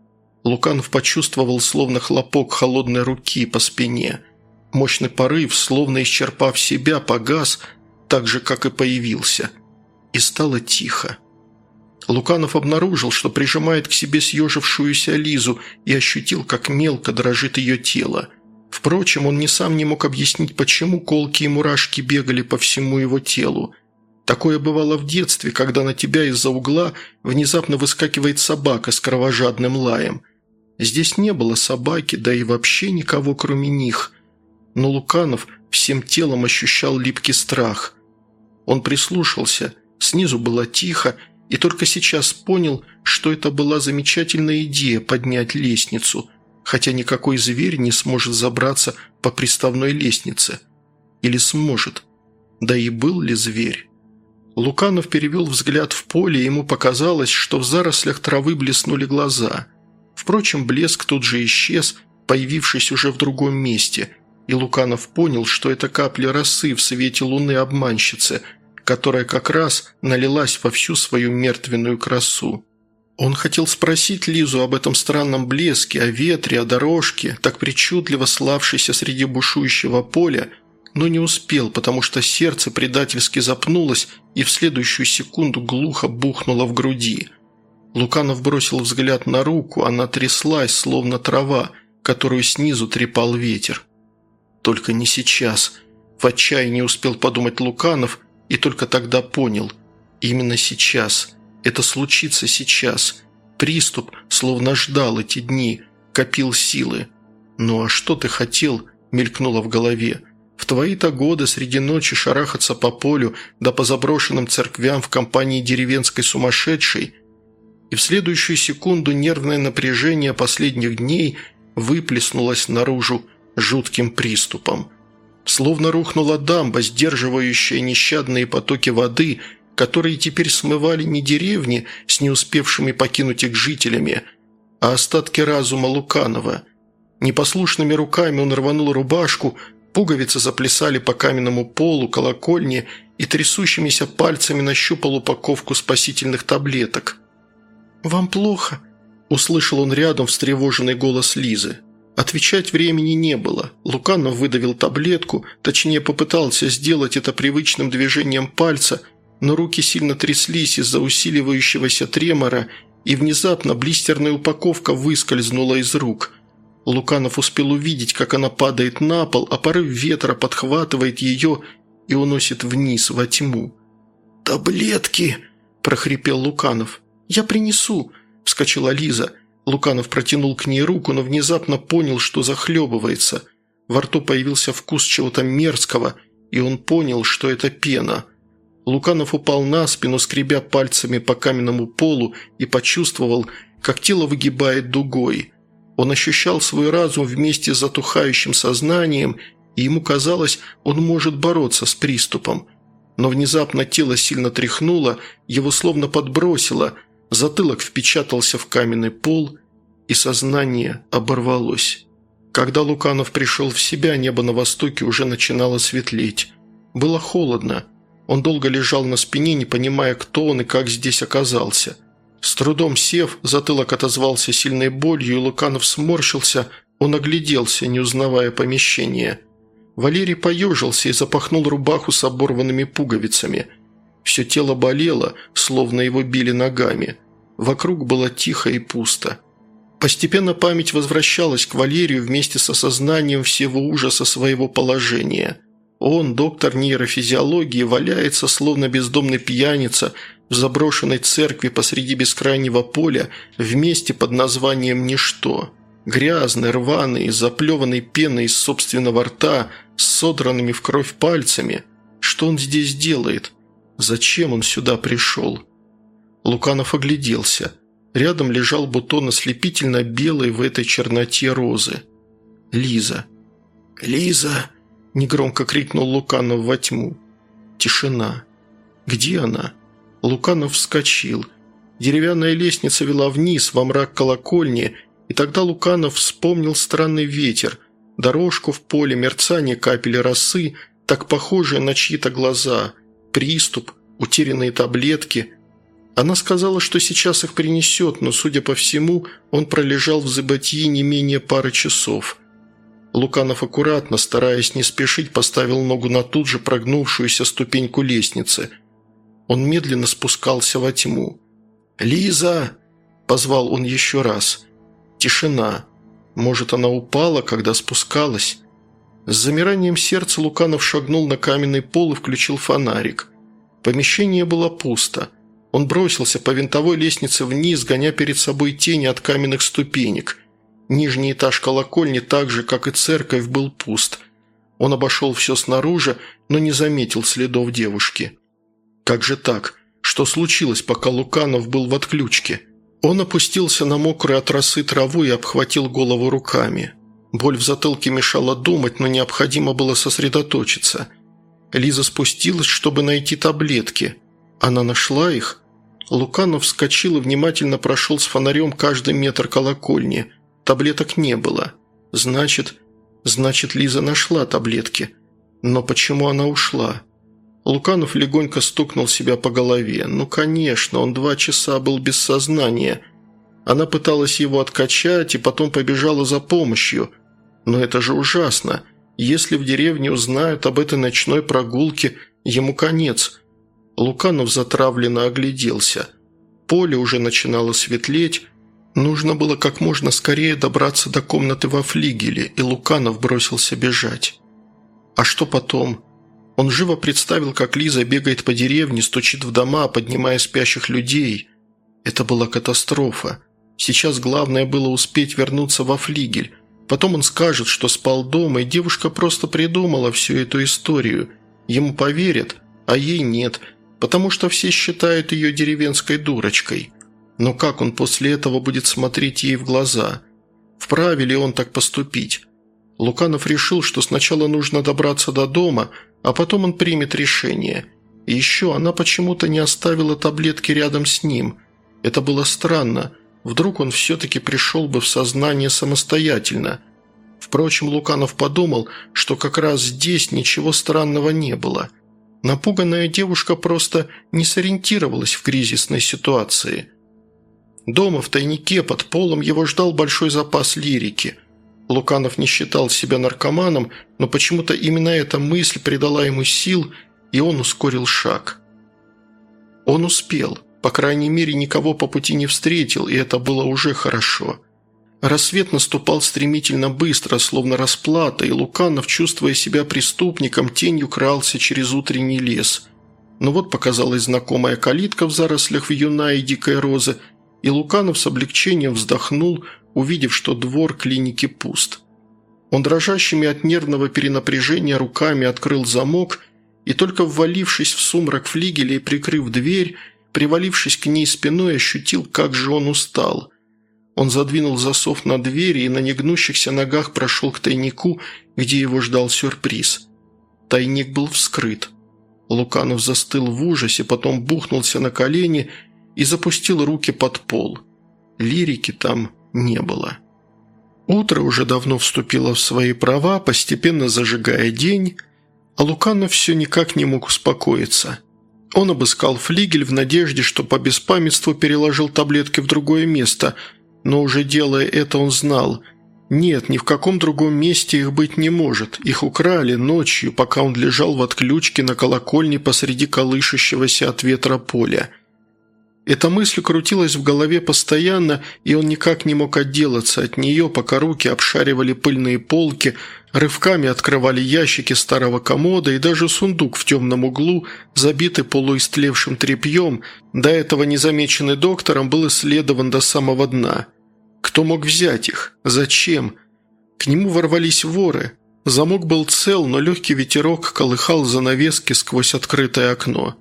Луканов почувствовал словно хлопок холодной руки по спине. Мощный порыв, словно исчерпав себя, погас, так же, как и появился. И стало тихо. Луканов обнаружил, что прижимает к себе съежившуюся Лизу и ощутил, как мелко дрожит ее тело. Впрочем, он сам не мог объяснить, почему колки и мурашки бегали по всему его телу. Такое бывало в детстве, когда на тебя из-за угла внезапно выскакивает собака с кровожадным лаем. Здесь не было собаки, да и вообще никого, кроме них. Но Луканов всем телом ощущал липкий страх. Он прислушался, снизу было тихо, и только сейчас понял, что это была замечательная идея поднять лестницу, хотя никакой зверь не сможет забраться по приставной лестнице. Или сможет? Да и был ли зверь? Луканов перевел взгляд в поле, и ему показалось, что в зарослях травы блеснули глаза. Впрочем, блеск тут же исчез, появившись уже в другом месте, и Луканов понял, что это капли росы в свете луны обманщицы, которая как раз налилась во всю свою мертвенную красу. Он хотел спросить Лизу об этом странном блеске, о ветре, о дорожке, так причудливо славшейся среди бушующего поля, но не успел, потому что сердце предательски запнулось и в следующую секунду глухо бухнуло в груди. Луканов бросил взгляд на руку, она тряслась, словно трава, которую снизу трепал ветер. «Только не сейчас», – в отчаянии успел подумать Луканов, и только тогда понял – именно сейчас, это случится сейчас. Приступ словно ждал эти дни, копил силы. «Ну а что ты хотел?» – мелькнуло в голове. «В твои-то годы среди ночи шарахаться по полю да по заброшенным церквям в компании деревенской сумасшедшей? и в следующую секунду нервное напряжение последних дней выплеснулось наружу жутким приступом. Словно рухнула дамба, сдерживающая нещадные потоки воды, которые теперь смывали не деревни с не успевшими покинуть их жителями, а остатки разума Луканова. Непослушными руками он рванул рубашку, пуговицы заплясали по каменному полу колокольни и трясущимися пальцами нащупал упаковку спасительных таблеток. «Вам плохо?» – услышал он рядом встревоженный голос Лизы. Отвечать времени не было. Луканов выдавил таблетку, точнее попытался сделать это привычным движением пальца, но руки сильно тряслись из-за усиливающегося тремора, и внезапно блистерная упаковка выскользнула из рук. Луканов успел увидеть, как она падает на пол, а порыв ветра подхватывает ее и уносит вниз во тьму. «Таблетки!» – прохрипел Луканов. «Я принесу!» – вскочила Лиза. Луканов протянул к ней руку, но внезапно понял, что захлебывается. Во рту появился вкус чего-то мерзкого, и он понял, что это пена. Луканов упал на спину, скребя пальцами по каменному полу, и почувствовал, как тело выгибает дугой. Он ощущал свой разум вместе с затухающим сознанием, и ему казалось, он может бороться с приступом. Но внезапно тело сильно тряхнуло, его словно подбросило, затылок впечатался в каменный пол, и сознание оборвалось. Когда Луканов пришел в себя, небо на востоке уже начинало светлеть. Было холодно. Он долго лежал на спине, не понимая, кто он и как здесь оказался. С трудом сев, затылок отозвался сильной болью, и Луканов сморщился, он огляделся, не узнавая помещение. Валерий поежился и запахнул рубаху с оборванными пуговицами. Все тело болело, словно его били ногами. Вокруг было тихо и пусто. Постепенно память возвращалась к Валерию вместе с осознанием всего ужаса своего положения. Он, доктор нейрофизиологии, валяется, словно бездомный пьяница, в заброшенной церкви посреди бескрайнего поля в месте под названием «Ничто». Грязный, рваный, заплеванный пеной из собственного рта, с содранными в кровь пальцами. Что он здесь делает? Зачем он сюда пришел? Луканов огляделся. Рядом лежал бутон ослепительно белой в этой черноте розы. «Лиза! Лиза!» – негромко крикнул Луканов во тьму. Тишина. Где она? Луканов вскочил. Деревянная лестница вела вниз, во мрак колокольни, и тогда Луканов вспомнил странный ветер, дорожку в поле, мерцание капель росы, так похожие на чьи-то глаза, приступ, утерянные таблетки. Она сказала, что сейчас их принесет, но, судя по всему, он пролежал в забытьи не менее пары часов. Луканов аккуратно, стараясь не спешить, поставил ногу на тут же прогнувшуюся ступеньку лестницы. Он медленно спускался во тьму. «Лиза!» – позвал он еще раз. Тишина. Может, она упала, когда спускалась? С замиранием сердца Луканов шагнул на каменный пол и включил фонарик. Помещение было пусто. Он бросился по винтовой лестнице вниз, гоня перед собой тени от каменных ступенек. Нижний этаж колокольни, так же, как и церковь, был пуст. Он обошел все снаружи, но не заметил следов девушки. Как же так? Что случилось, пока Луканов был в отключке? Он опустился на мокрую от росы траву и обхватил голову руками. Боль в затылке мешала думать, но необходимо было сосредоточиться. Лиза спустилась, чтобы найти таблетки. Она нашла их? Луканов вскочил и внимательно прошел с фонарем каждый метр колокольни. Таблеток не было. Значит, Лиза нашла таблетки. Но почему она ушла? Луканов легонько стукнул себя по голове. Ну, конечно, он 2 часа был без сознания. Она пыталась его откачать и потом побежала за помощью. Но это же ужасно. Если в деревне узнают об этой ночной прогулке, ему конец. Луканов затравленно огляделся. Поле уже начинало светлеть. Нужно было как можно скорее добраться до комнаты во флигеле, и Луканов бросился бежать. А что потом? Он живо представил, как Лиза бегает по деревне, стучит в дома, поднимая спящих людей. Это была катастрофа. Сейчас главное было успеть вернуться во флигель. Потом он скажет, что спал дома, и девушка просто придумала всю эту историю. Ему поверят, а ей нет, потому что все считают ее деревенской дурочкой. Но как он после этого будет смотреть ей в глаза? Вправе ли он так поступить? Луканов решил, что сначала нужно добраться до дома, а потом он примет решение. И еще она почему-то не оставила таблетки рядом с ним. Это было странно. Вдруг он все-таки пришел бы в сознание самостоятельно. Впрочем, Луканов подумал, что как раз здесь ничего странного не было. Напуганная девушка просто не сориентировалась в кризисной ситуации. Дома, в тайнике, под полом его ждал большой запас лирики. Луканов не считал себя наркоманом, но почему-то именно эта мысль придала ему сил, и он ускорил шаг. Он успел. По крайней мере, никого по пути не встретил, и это было уже хорошо. Рассвет наступал стремительно быстро, словно расплата, и Луканов, чувствуя себя преступником, тенью крался через утренний лес. Но вот показалась знакомая калитка в зарослях вьюна и дикой розы, и Луканов с облегчением вздохнул, увидев, что двор клиники пуст. Он дрожащими от нервного перенапряжения руками открыл замок и, только ввалившись в сумрак флигеля и прикрыв дверь, привалившись к ней спиной, ощутил, как же он устал. Он задвинул засов на двери и на негнущихся ногах прошел к тайнику, где его ждал сюрприз. Тайник был вскрыт. Луканов застыл в ужасе, потом бухнулся на колени и запустил руки под пол. Лирики там не было. Утро уже давно вступило в свои права, постепенно зажигая день, а Луканов все никак не мог успокоиться. Он обыскал флигель в надежде, что по беспамятству переложил таблетки в другое место, но уже делая это, он знал – нет, ни в каком другом месте их быть не может. Их украли ночью, пока он лежал в отключке на колокольне посреди колышущегося от ветра поля. Эта мысль крутилась в голове постоянно, и он никак не мог отделаться от нее, пока руки обшаривали пыльные полки, рывками открывали ящики старого комода и даже сундук в темном углу, забитый полуистлевшим тряпьем, до этого незамеченный доктором, был исследован до самого дна. Кто мог взять их? Зачем? К нему ворвались воры. Замок был цел, но легкий ветерок колыхал занавески сквозь открытое окно.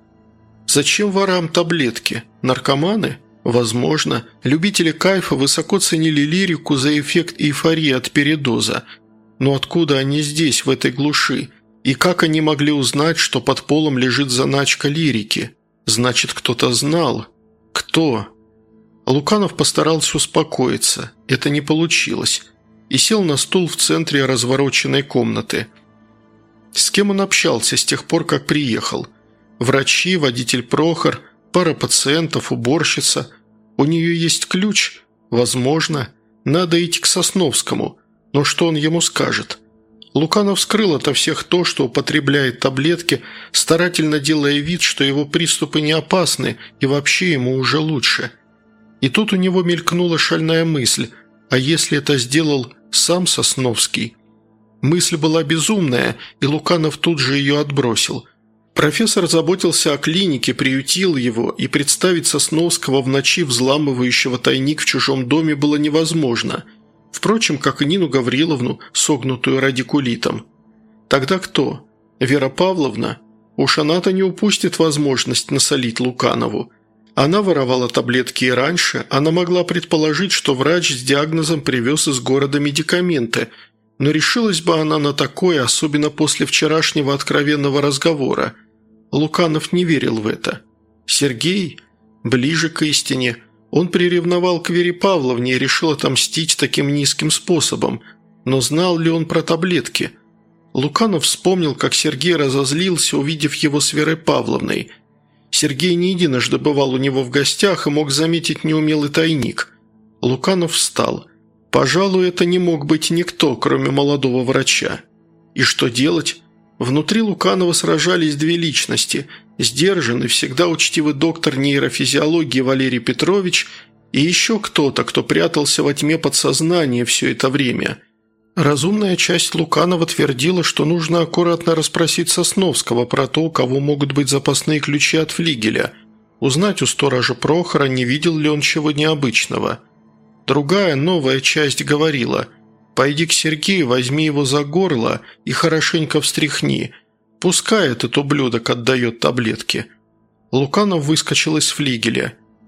Зачем ворам таблетки? Наркоманы? Возможно. Любители кайфа высоко ценили лирику за эффект эйфории от передоза. Но откуда они здесь, в этой глуши? И как они могли узнать, что под полом лежит заначка лирики? Значит, кто-то знал. Кто? Луканов постарался успокоиться. Это не получилось. И сел на стул в центре развороченной комнаты. С кем он общался с тех пор, как приехал? Врачи, водитель Прохор, пара пациентов, уборщица. У нее есть ключ? Возможно. Надо идти к Сосновскому. Но что он ему скажет? Луканов скрыл ото всех то, что употребляет таблетки, старательно делая вид, что его приступы не опасны и вообще ему уже лучше. И тут у него мелькнула шальная мысль, а если это сделал сам Сосновский? Мысль была безумная, и Луканов тут же ее отбросил. Профессор заботился о клинике, приютил его, и представить Сосновского в ночи, взламывающего тайник в чужом доме, было невозможно. Впрочем, как и Нину Гавриловну, согнутую радикулитом. Тогда кто? Вера Павловна? Уж она-то не упустит возможность насолить Луканову. Она воровала таблетки и раньше, она могла предположить, что врач с диагнозом привез из города медикаменты, но решилась бы она на такое, особенно после вчерашнего откровенного разговора. Луканов не верил в это. Сергей? Ближе к истине. Он приревновал к Вере Павловне и решил отомстить таким низким способом. Но знал ли он про таблетки? Луканов вспомнил, как Сергей разозлился, увидев его с Верой Павловной. Сергей не единожды бывал у него в гостях и мог заметить неумелый тайник. Луканов встал. Пожалуй, это не мог быть никто, кроме молодого врача. И что делать? Внутри Луканова сражались две личности – сдержанный, всегда учтивый доктор нейрофизиологии Валерий Петрович и еще кто-то, кто прятался во тьме подсознания все это время. Разумная часть Луканова твердила, что нужно аккуратно расспросить Сосновского про то, у кого могут быть запасные ключи от флигеля, узнать у сторожа Прохора, не видел ли он чего необычного. Другая, новая часть говорила – «Пойди к Сергею, возьми его за горло и хорошенько встряхни. Пускай этот ублюдок отдает таблетки». Луканов выскочил из флигеля.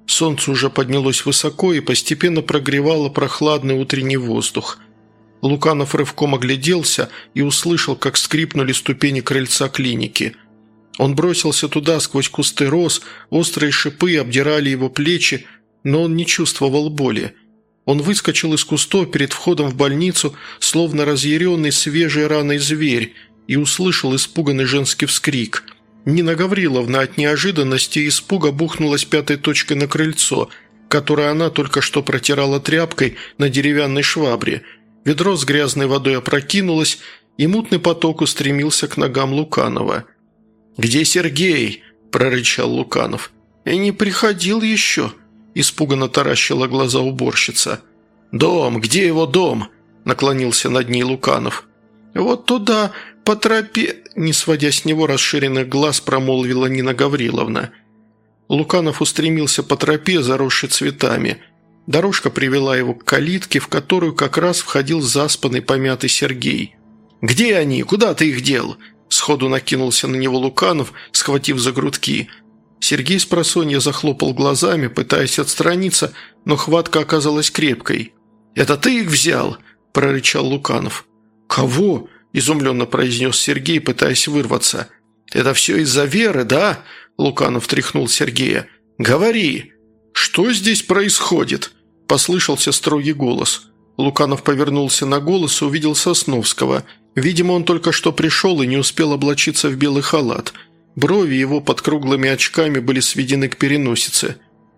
Солнце уже поднялось высоко и постепенно прогревало прохладный утренний воздух. Луканов рывком огляделся и услышал, как скрипнули ступени крыльца клиники. Он бросился туда сквозь кусты роз, острые шипы обдирали его плечи, но он не чувствовал боли. Он выскочил из кустов перед входом в больницу, словно разъяренный свежей раной зверь, и услышал испуганный женский вскрик. Нина Гавриловна от неожиданности и испуга бухнулась пятой точкой на крыльцо, которое она только что протирала тряпкой на деревянной швабре. Ведро с грязной водой опрокинулось, и мутный поток устремился к ногам Луканова. «Где Сергей?» – прорычал Луканов. «И не приходил еще», – испуганно таращила глаза уборщица. «Дом! Где его дом?» – наклонился над ней Луканов. «Вот туда, по тропе», – не сводя с него расширенных глаз, промолвила Нина Гавриловна. Луканов устремился по тропе, заросшей цветами. Дорожка привела его к калитке, в которую как раз входил заспанный помятый Сергей. «Где они? Куда ты их дел?» Сходу накинулся на него Луканов, схватив за грудки. Сергей спросонья захлопал глазами, пытаясь отстраниться, но хватка оказалась крепкой. «Это ты их взял?» – прорычал Луканов. «Кого?» – изумленно произнес Сергей, пытаясь вырваться. «Это все из-за Веры, да?» – Луканов тряхнул Сергея. «Говори!» «Что здесь происходит?» – послышался строгий голос. Луканов повернулся на голос и увидел Сосновского. Видимо, он только что пришел и не успел облачиться в белый халат. Брови его под круглыми очками были сведены к переносице.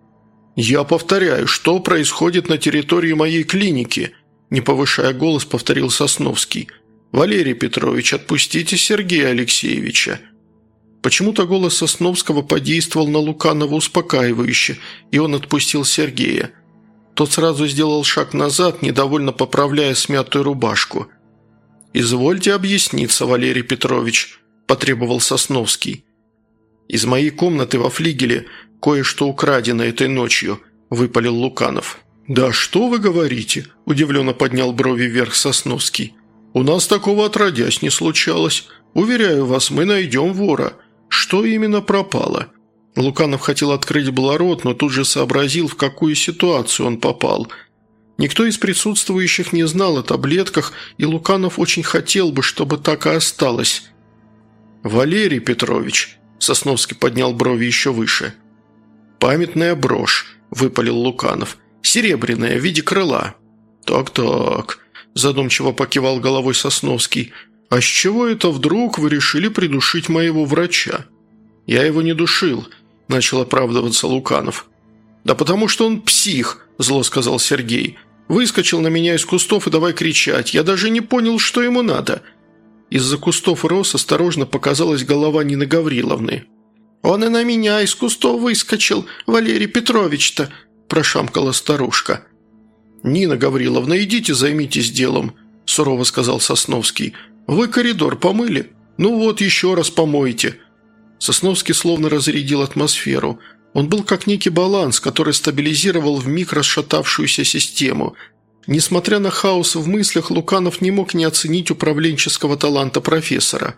«Я повторяю, что происходит на территории моей клиники?» Не повышая голос, повторил Сосновский. «Валерий Петрович, отпустите Сергея Алексеевича». Почему-то голос Сосновского подействовал на Луканова успокаивающе, и он отпустил Сергея. Тот сразу сделал шаг назад, недовольно поправляя смятую рубашку. «Извольте объясниться, Валерий Петрович», – потребовал Сосновский. «Из моей комнаты во флигеле кое-что украдено этой ночью», – выпалил Луканов. «Да что вы говорите?» – удивленно поднял брови вверх Сосновский. «У нас такого отродясь не случалось. Уверяю вас, мы найдем вора. Что именно пропало?» Луканов хотел открыть было рот, но тут же сообразил, в какую ситуацию он попал. Никто из присутствующих не знал о таблетках, и Луканов очень хотел бы, чтобы так и осталось. «Валерий Петрович», – Сосновский поднял брови еще выше. «Памятная брошь», – выпалил Луканов. «Серебряная, в виде крыла». «Так-так», – задумчиво покивал головой Сосновский. «А с чего это вдруг вы решили придушить моего врача?» «Я его не душил», – начал оправдываться Луканов. «Да потому что он псих», – зло сказал Сергей. «Выскочил на меня из кустов и давай кричать. Я даже не понял, что ему надо». Из-за кустов роз осторожно показалась голова Нины Гавриловны. «Он и на меня из кустов выскочил, Валерий Петрович-то», – прошамкала старушка. «Нина Гавриловна, идите займитесь делом», – сурово сказал Сосновский. «Вы коридор помыли? Ну вот, еще раз помойте». Сосновский словно разрядил атмосферу. Он был как некий баланс, который стабилизировал вмиг расшатавшуюся систему. Несмотря на хаос в мыслях, Луканов не мог не оценить управленческого таланта профессора.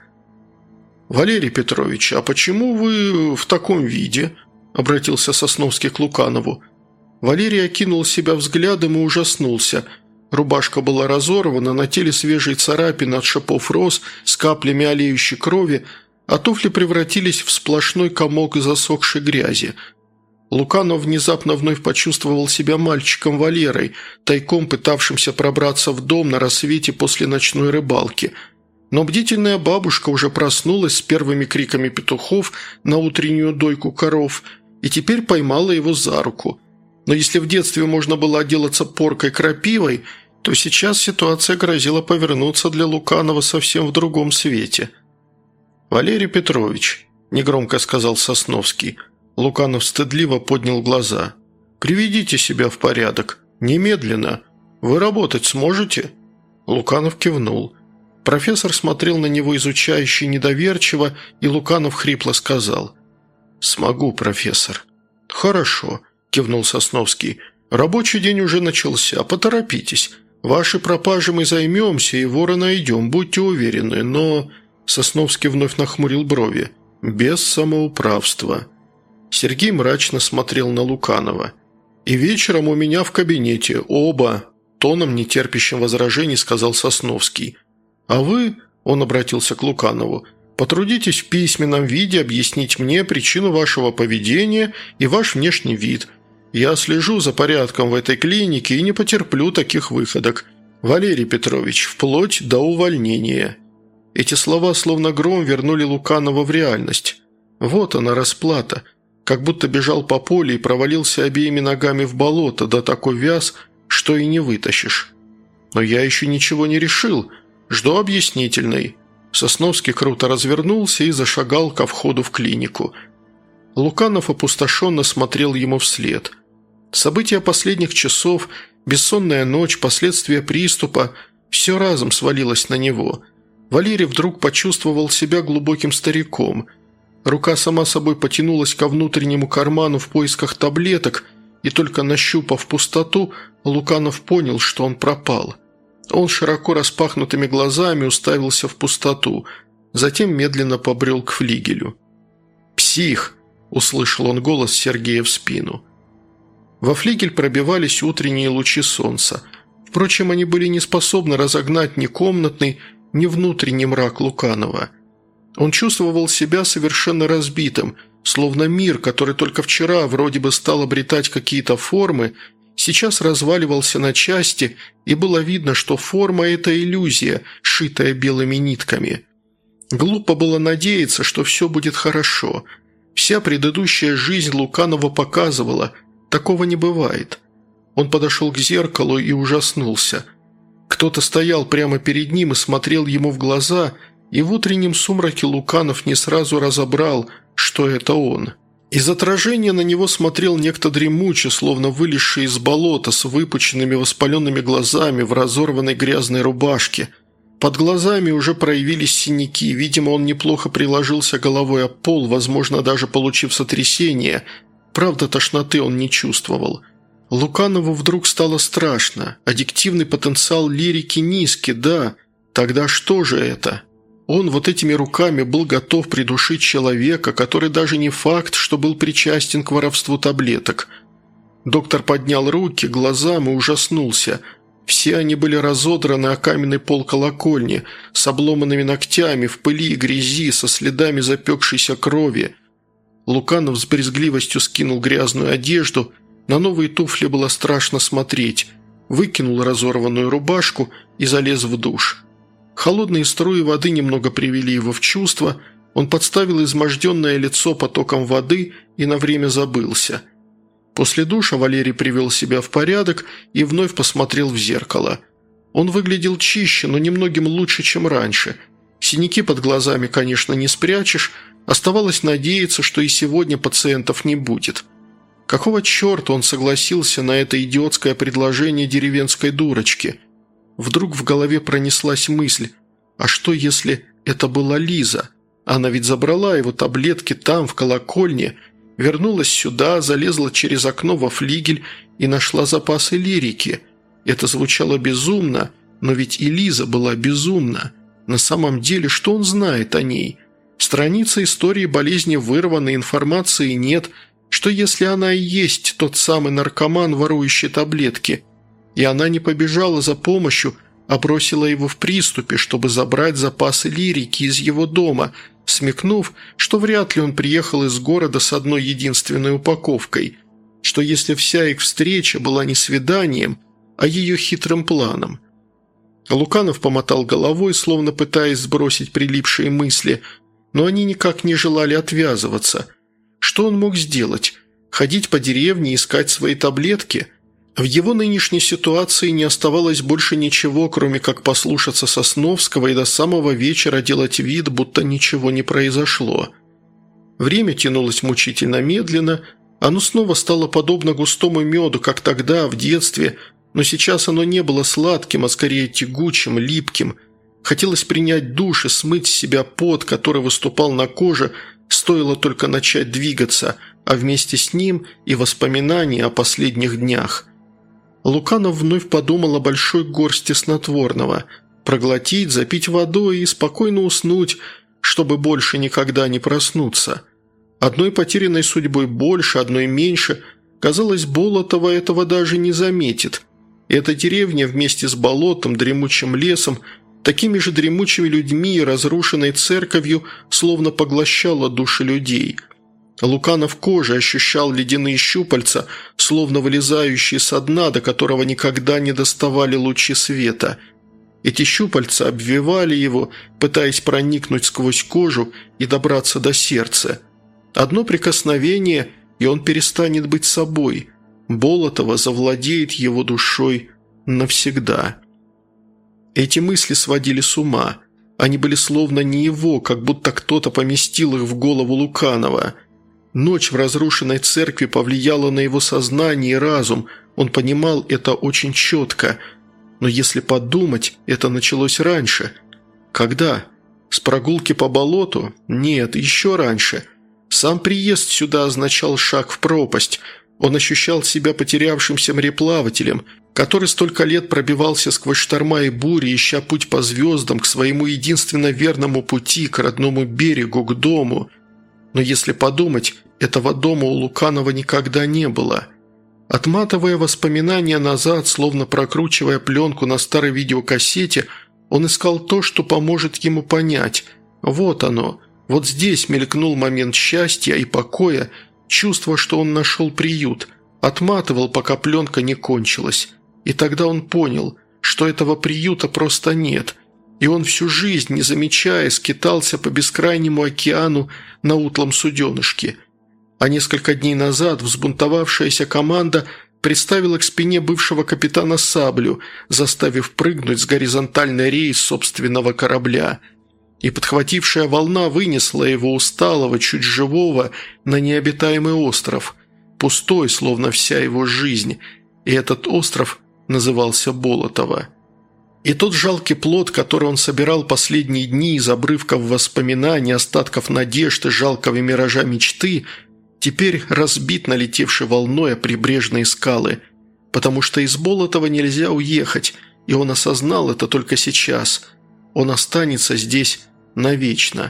«Валерий Петрович, а почему вы в таком виде?» – обратился Сосновский к Луканову. Валерий окинул себя взглядом и ужаснулся. Рубашка была разорвана, на теле свежие царапины от шипов роз с каплями олеющей крови, а туфли превратились в сплошной комок засохшей грязи. Луканов внезапно вновь почувствовал себя мальчиком Валерой, тайком пытавшимся пробраться в дом на рассвете после ночной рыбалки. Но бдительная бабушка уже проснулась с первыми криками петухов на утреннюю дойку коров и теперь поймала его за руку. Но если в детстве можно было отделаться поркой крапивой, то сейчас ситуация грозила повернуться для Луканова совсем в другом свете. «Валерий Петрович», – негромко сказал Сосновский. Луканов стыдливо поднял глаза. «Приведите себя в порядок. Немедленно. Вы работать сможете?» Луканов кивнул. Профессор смотрел на него изучающе недоверчиво, и Луканов хрипло сказал: «Смогу, профессор». «Хорошо», – кивнул Сосновский. «Рабочий день уже начался. Поторопитесь. Вашей пропажей мы займемся и вора найдем, будьте уверены, но...» Сосновский вновь нахмурил брови. «Без самоуправства». Сергей мрачно смотрел на Луканова. «И вечером у меня в кабинете оба», – тоном, нетерпящим возражений, сказал Сосновский. «А вы», – он обратился к Луканову, – «потрудитесь в письменном виде объяснить мне причину вашего поведения и ваш внешний вид. Я слежу за порядком в этой клинике и не потерплю таких выходок. Валерий Петрович, вплоть до увольнения». Эти слова словно гром вернули Луканова в реальность. Вот она расплата. Как будто бежал по полю и провалился обеими ногами в болото, да такой вяз, что и не вытащишь. «Но я еще ничего не решил. Жду объяснительной». Сосновский круто развернулся и зашагал ко входу в клинику. Луканов опустошенно смотрел ему вслед. События последних часов, бессонная ночь, последствия приступа – все разом свалилось на него. Валерий вдруг почувствовал себя глубоким стариком. Рука сама собой потянулась ко внутреннему карману в поисках таблеток, и только нащупав пустоту, Луканов понял, что он пропал. Он широко распахнутыми глазами уставился в пустоту, затем медленно побрел к флигелю. «Псих!» – услышал он голос Сергея в спину. Во флигель пробивались утренние лучи солнца. Впрочем, они были не способны разогнать ни комнатный, ни внутренний мрак Луканова. Он чувствовал себя совершенно разбитым, словно мир, который только вчера вроде бы стал обретать какие-то формы, сейчас разваливался на части, и было видно, что форма – это иллюзия, шитая белыми нитками. Глупо было надеяться, что все будет хорошо. Вся предыдущая жизнь Луканова показывала – такого не бывает. Он подошел к зеркалу и ужаснулся. Кто-то стоял прямо перед ним и смотрел ему в глаза, и в утреннем сумраке Луканов не сразу разобрал, что это он. Из отражения на него смотрел некто дремучий, словно вылезший из болота, с выпученными воспаленными глазами в разорванной грязной рубашке. Под глазами уже проявились синяки, видимо, он неплохо приложился головой о пол, возможно, даже получив сотрясение. Правда, тошноты он не чувствовал. Луканову вдруг стало страшно. Аддиктивный потенциал лирики низкий, да. Тогда что же это? Он вот этими руками был готов придушить человека, который даже не факт, что был причастен к воровству таблеток. Доктор поднял руки, глазам и ужаснулся. Все они были разодраны о каменный пол колокольни, с обломанными ногтями, в пыли и грязи, со следами запекшейся крови. Луканов с брезгливостью скинул грязную одежду, на новые туфли было страшно смотреть, выкинул разорванную рубашку и залез в душ. Холодные струи воды немного привели его в чувство, он подставил изможденное лицо потоком воды и на время забылся. После душа Валерий привел себя в порядок и вновь посмотрел в зеркало. Он выглядел чище, но немногим лучше, чем раньше. Синяки под глазами, конечно, не спрячешь, оставалось надеяться, что и сегодня пациентов не будет. Какого черта он согласился на это идиотское предложение деревенской дурочки? Вдруг в голове пронеслась мысль, а что если это была Лиза? Она ведь забрала его таблетки там, в колокольне, вернулась сюда, залезла через окно во флигель и нашла запасы лирики. Это звучало безумно, но ведь и Лиза была безумна. На самом деле, что он знает о ней? Страница истории болезни вырвана, информации нет. Что если она и есть тот самый наркоман, ворующий таблетки? И она не побежала за помощью, а бросила его в приступе, чтобы забрать запасы лирики из его дома, смекнув, что вряд ли он приехал из города с одной единственной упаковкой, что если вся их встреча была не свиданием, а ее хитрым планом. Луканов помотал головой, словно пытаясь сбросить прилипшие мысли, но они никак не желали отвязываться. Что он мог сделать? Ходить по деревне и искать свои таблетки? В его нынешней ситуации не оставалось больше ничего, кроме как послушаться Сосновского и до самого вечера делать вид, будто ничего не произошло. Время тянулось мучительно медленно, оно снова стало подобно густому меду, как тогда, в детстве, но сейчас оно не было сладким, а скорее тягучим, липким. Хотелось принять душ и смыть с себя пот, который выступал на коже, стоило только начать двигаться, а вместе с ним и воспоминания о последних днях. Луканов вновь подумал о большой горсти снотворного. Проглотить, запить водой и спокойно уснуть, чтобы больше никогда не проснуться. Одной потерянной судьбой больше, одной меньше. Казалось, Болотова этого даже не заметит. Эта деревня вместе с болотом, дремучим лесом, такими же дремучими людьми и разрушенной церковью словно поглощала души людей. Луканов кожей ощущал ледяные щупальца, словно вылезающие со дна, до которого никогда не доставали лучи света. Эти щупальца обвивали его, пытаясь проникнуть сквозь кожу и добраться до сердца. Одно прикосновение, и он перестанет быть собой. Болотова завладеет его душой навсегда. Эти мысли сводили с ума. Они были словно не его, как будто кто-то поместил их в голову Луканова. Ночь в разрушенной церкви повлияла на его сознание и разум. Он понимал это очень четко. Но если подумать, это началось раньше. Когда? С прогулки по болоту? Нет, еще раньше. Сам приезд сюда означал шаг в пропасть. Он ощущал себя потерявшимся мореплавателем, который столько лет пробивался сквозь шторма и бури, ища путь по звездам к своему единственно верному пути, к родному берегу, к дому. Но если подумать, этого дома у Луканова никогда не было. Отматывая воспоминания назад, словно прокручивая пленку на старой видеокассете, он искал то, что поможет ему понять. Вот оно. Вот здесь мелькнул момент счастья и покоя, чувство, что он нашел приют. Отматывал, пока пленка не кончилась. И тогда он понял, что этого приюта просто нет. И он всю жизнь, не замечая, скитался по бескрайнему океану на утлом суденышке. А несколько дней назад взбунтовавшаяся команда приставила к спине бывшего капитана саблю, заставив прыгнуть с горизонтальной реи собственного корабля. И подхватившая волна вынесла его усталого, чуть живого, на необитаемый остров, пустой, словно вся его жизнь, и этот остров назывался Болотово. И тот жалкий плод, который он собирал последние дни из обрывков воспоминаний, остатков надежд и жалкого миража мечты, теперь разбит налетевшей волной о прибрежные скалы, потому что из Болотова нельзя уехать, и он осознал это только сейчас. Он останется здесь навечно.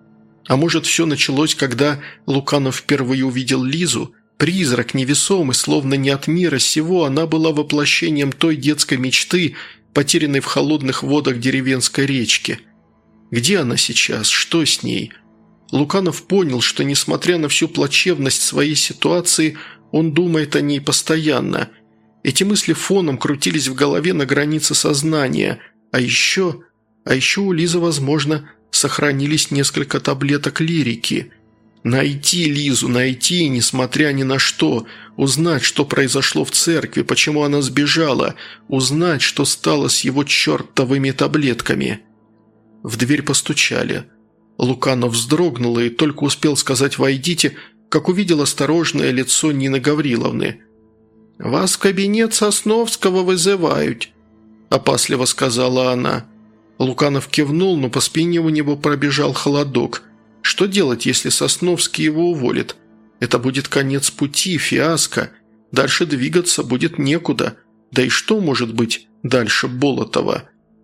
А может, все началось, когда Луканов впервые увидел Лизу? Призрак невесомый, словно не от мира сего, она была воплощением той детской мечты, потерянной в холодных водах деревенской речки. Где она сейчас? Что с ней? Луканов понял, что, несмотря на всю плачевность своей ситуации, он думает о ней постоянно. Эти мысли фоном крутились в голове на границе сознания. А еще у Лизы, возможно, сохранились несколько таблеток лирики. Найти Лизу, найти, несмотря ни на что, узнать, что произошло в церкви, почему она сбежала, узнать, что стало с его чертовыми таблетками. В дверь постучали. Луканов вздрогнул и только успел сказать «войдите», как увидел осторожное лицо Нины Гавриловны. «Вас в кабинет Сосновского вызывают», – опасливо сказала она. Луканов кивнул, но по спине у него пробежал холодок. Что делать, если Сосновский его уволит? Это будет конец пути, фиаско. Дальше двигаться будет некуда. Да и что может быть дальше Болотова?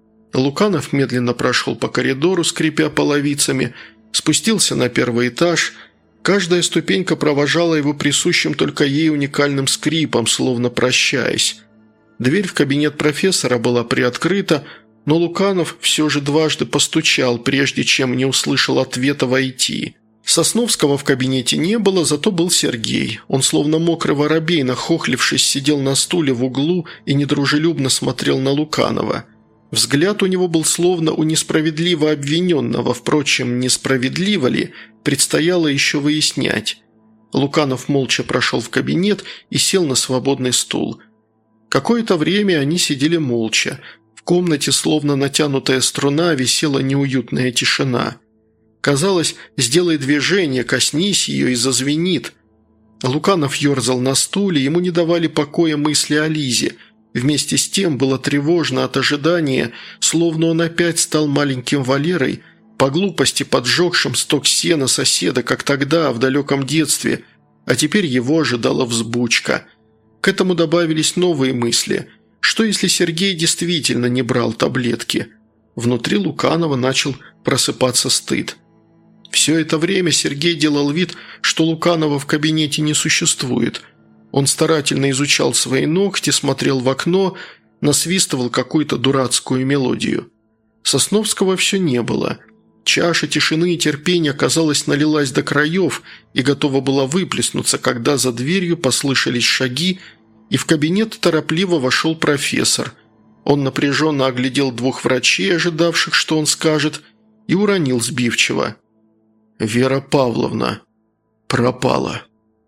Луканов медленно прошел по коридору, скрипя половицами, спустился на первый этаж. Каждая ступенька провожала его присущим только ей уникальным скрипом, словно прощаясь. Дверь в кабинет профессора была приоткрыта, но Луканов все же дважды постучал, прежде чем не услышал ответа «войти». Сосновского в кабинете не было, зато был Сергей. Он, словно мокрый воробей, нахохлившись, сидел на стуле в углу и недружелюбно смотрел на Луканова. Взгляд у него был словно у несправедливо обвиненного, впрочем, несправедливо ли, предстояло еще выяснять. Луканов молча прошел в кабинет и сел на свободный стул. Какое-то время они сидели молча. В комнате, словно натянутая струна, висела неуютная тишина. Казалось, сделай движение, коснись ее и зазвенит. Луканов ерзал на стуле, ему не давали покоя мысли о Лизе. Вместе с тем было тревожно от ожидания, словно он опять стал маленьким Валерой, по глупости поджегшим сток сена соседа, как тогда, в далеком детстве, а теперь его ожидала взбучка. К этому добавились новые мысли. Что если Сергей действительно не брал таблетки? Внутри Луканова начал просыпаться стыд. Все это время Сергей делал вид, что Луканова в кабинете не существует. Он старательно изучал свои ногти, смотрел в окно, насвистывал какую-то дурацкую мелодию. Сосновского все не было. Чаша тишины и терпения, казалось, налилась до краев и готова была выплеснуться, когда за дверью послышались шаги, и в кабинет торопливо вошел профессор. Он напряженно оглядел двух врачей, ожидавших, что он скажет, и уронил сбивчиво: «Вера Павловна пропала».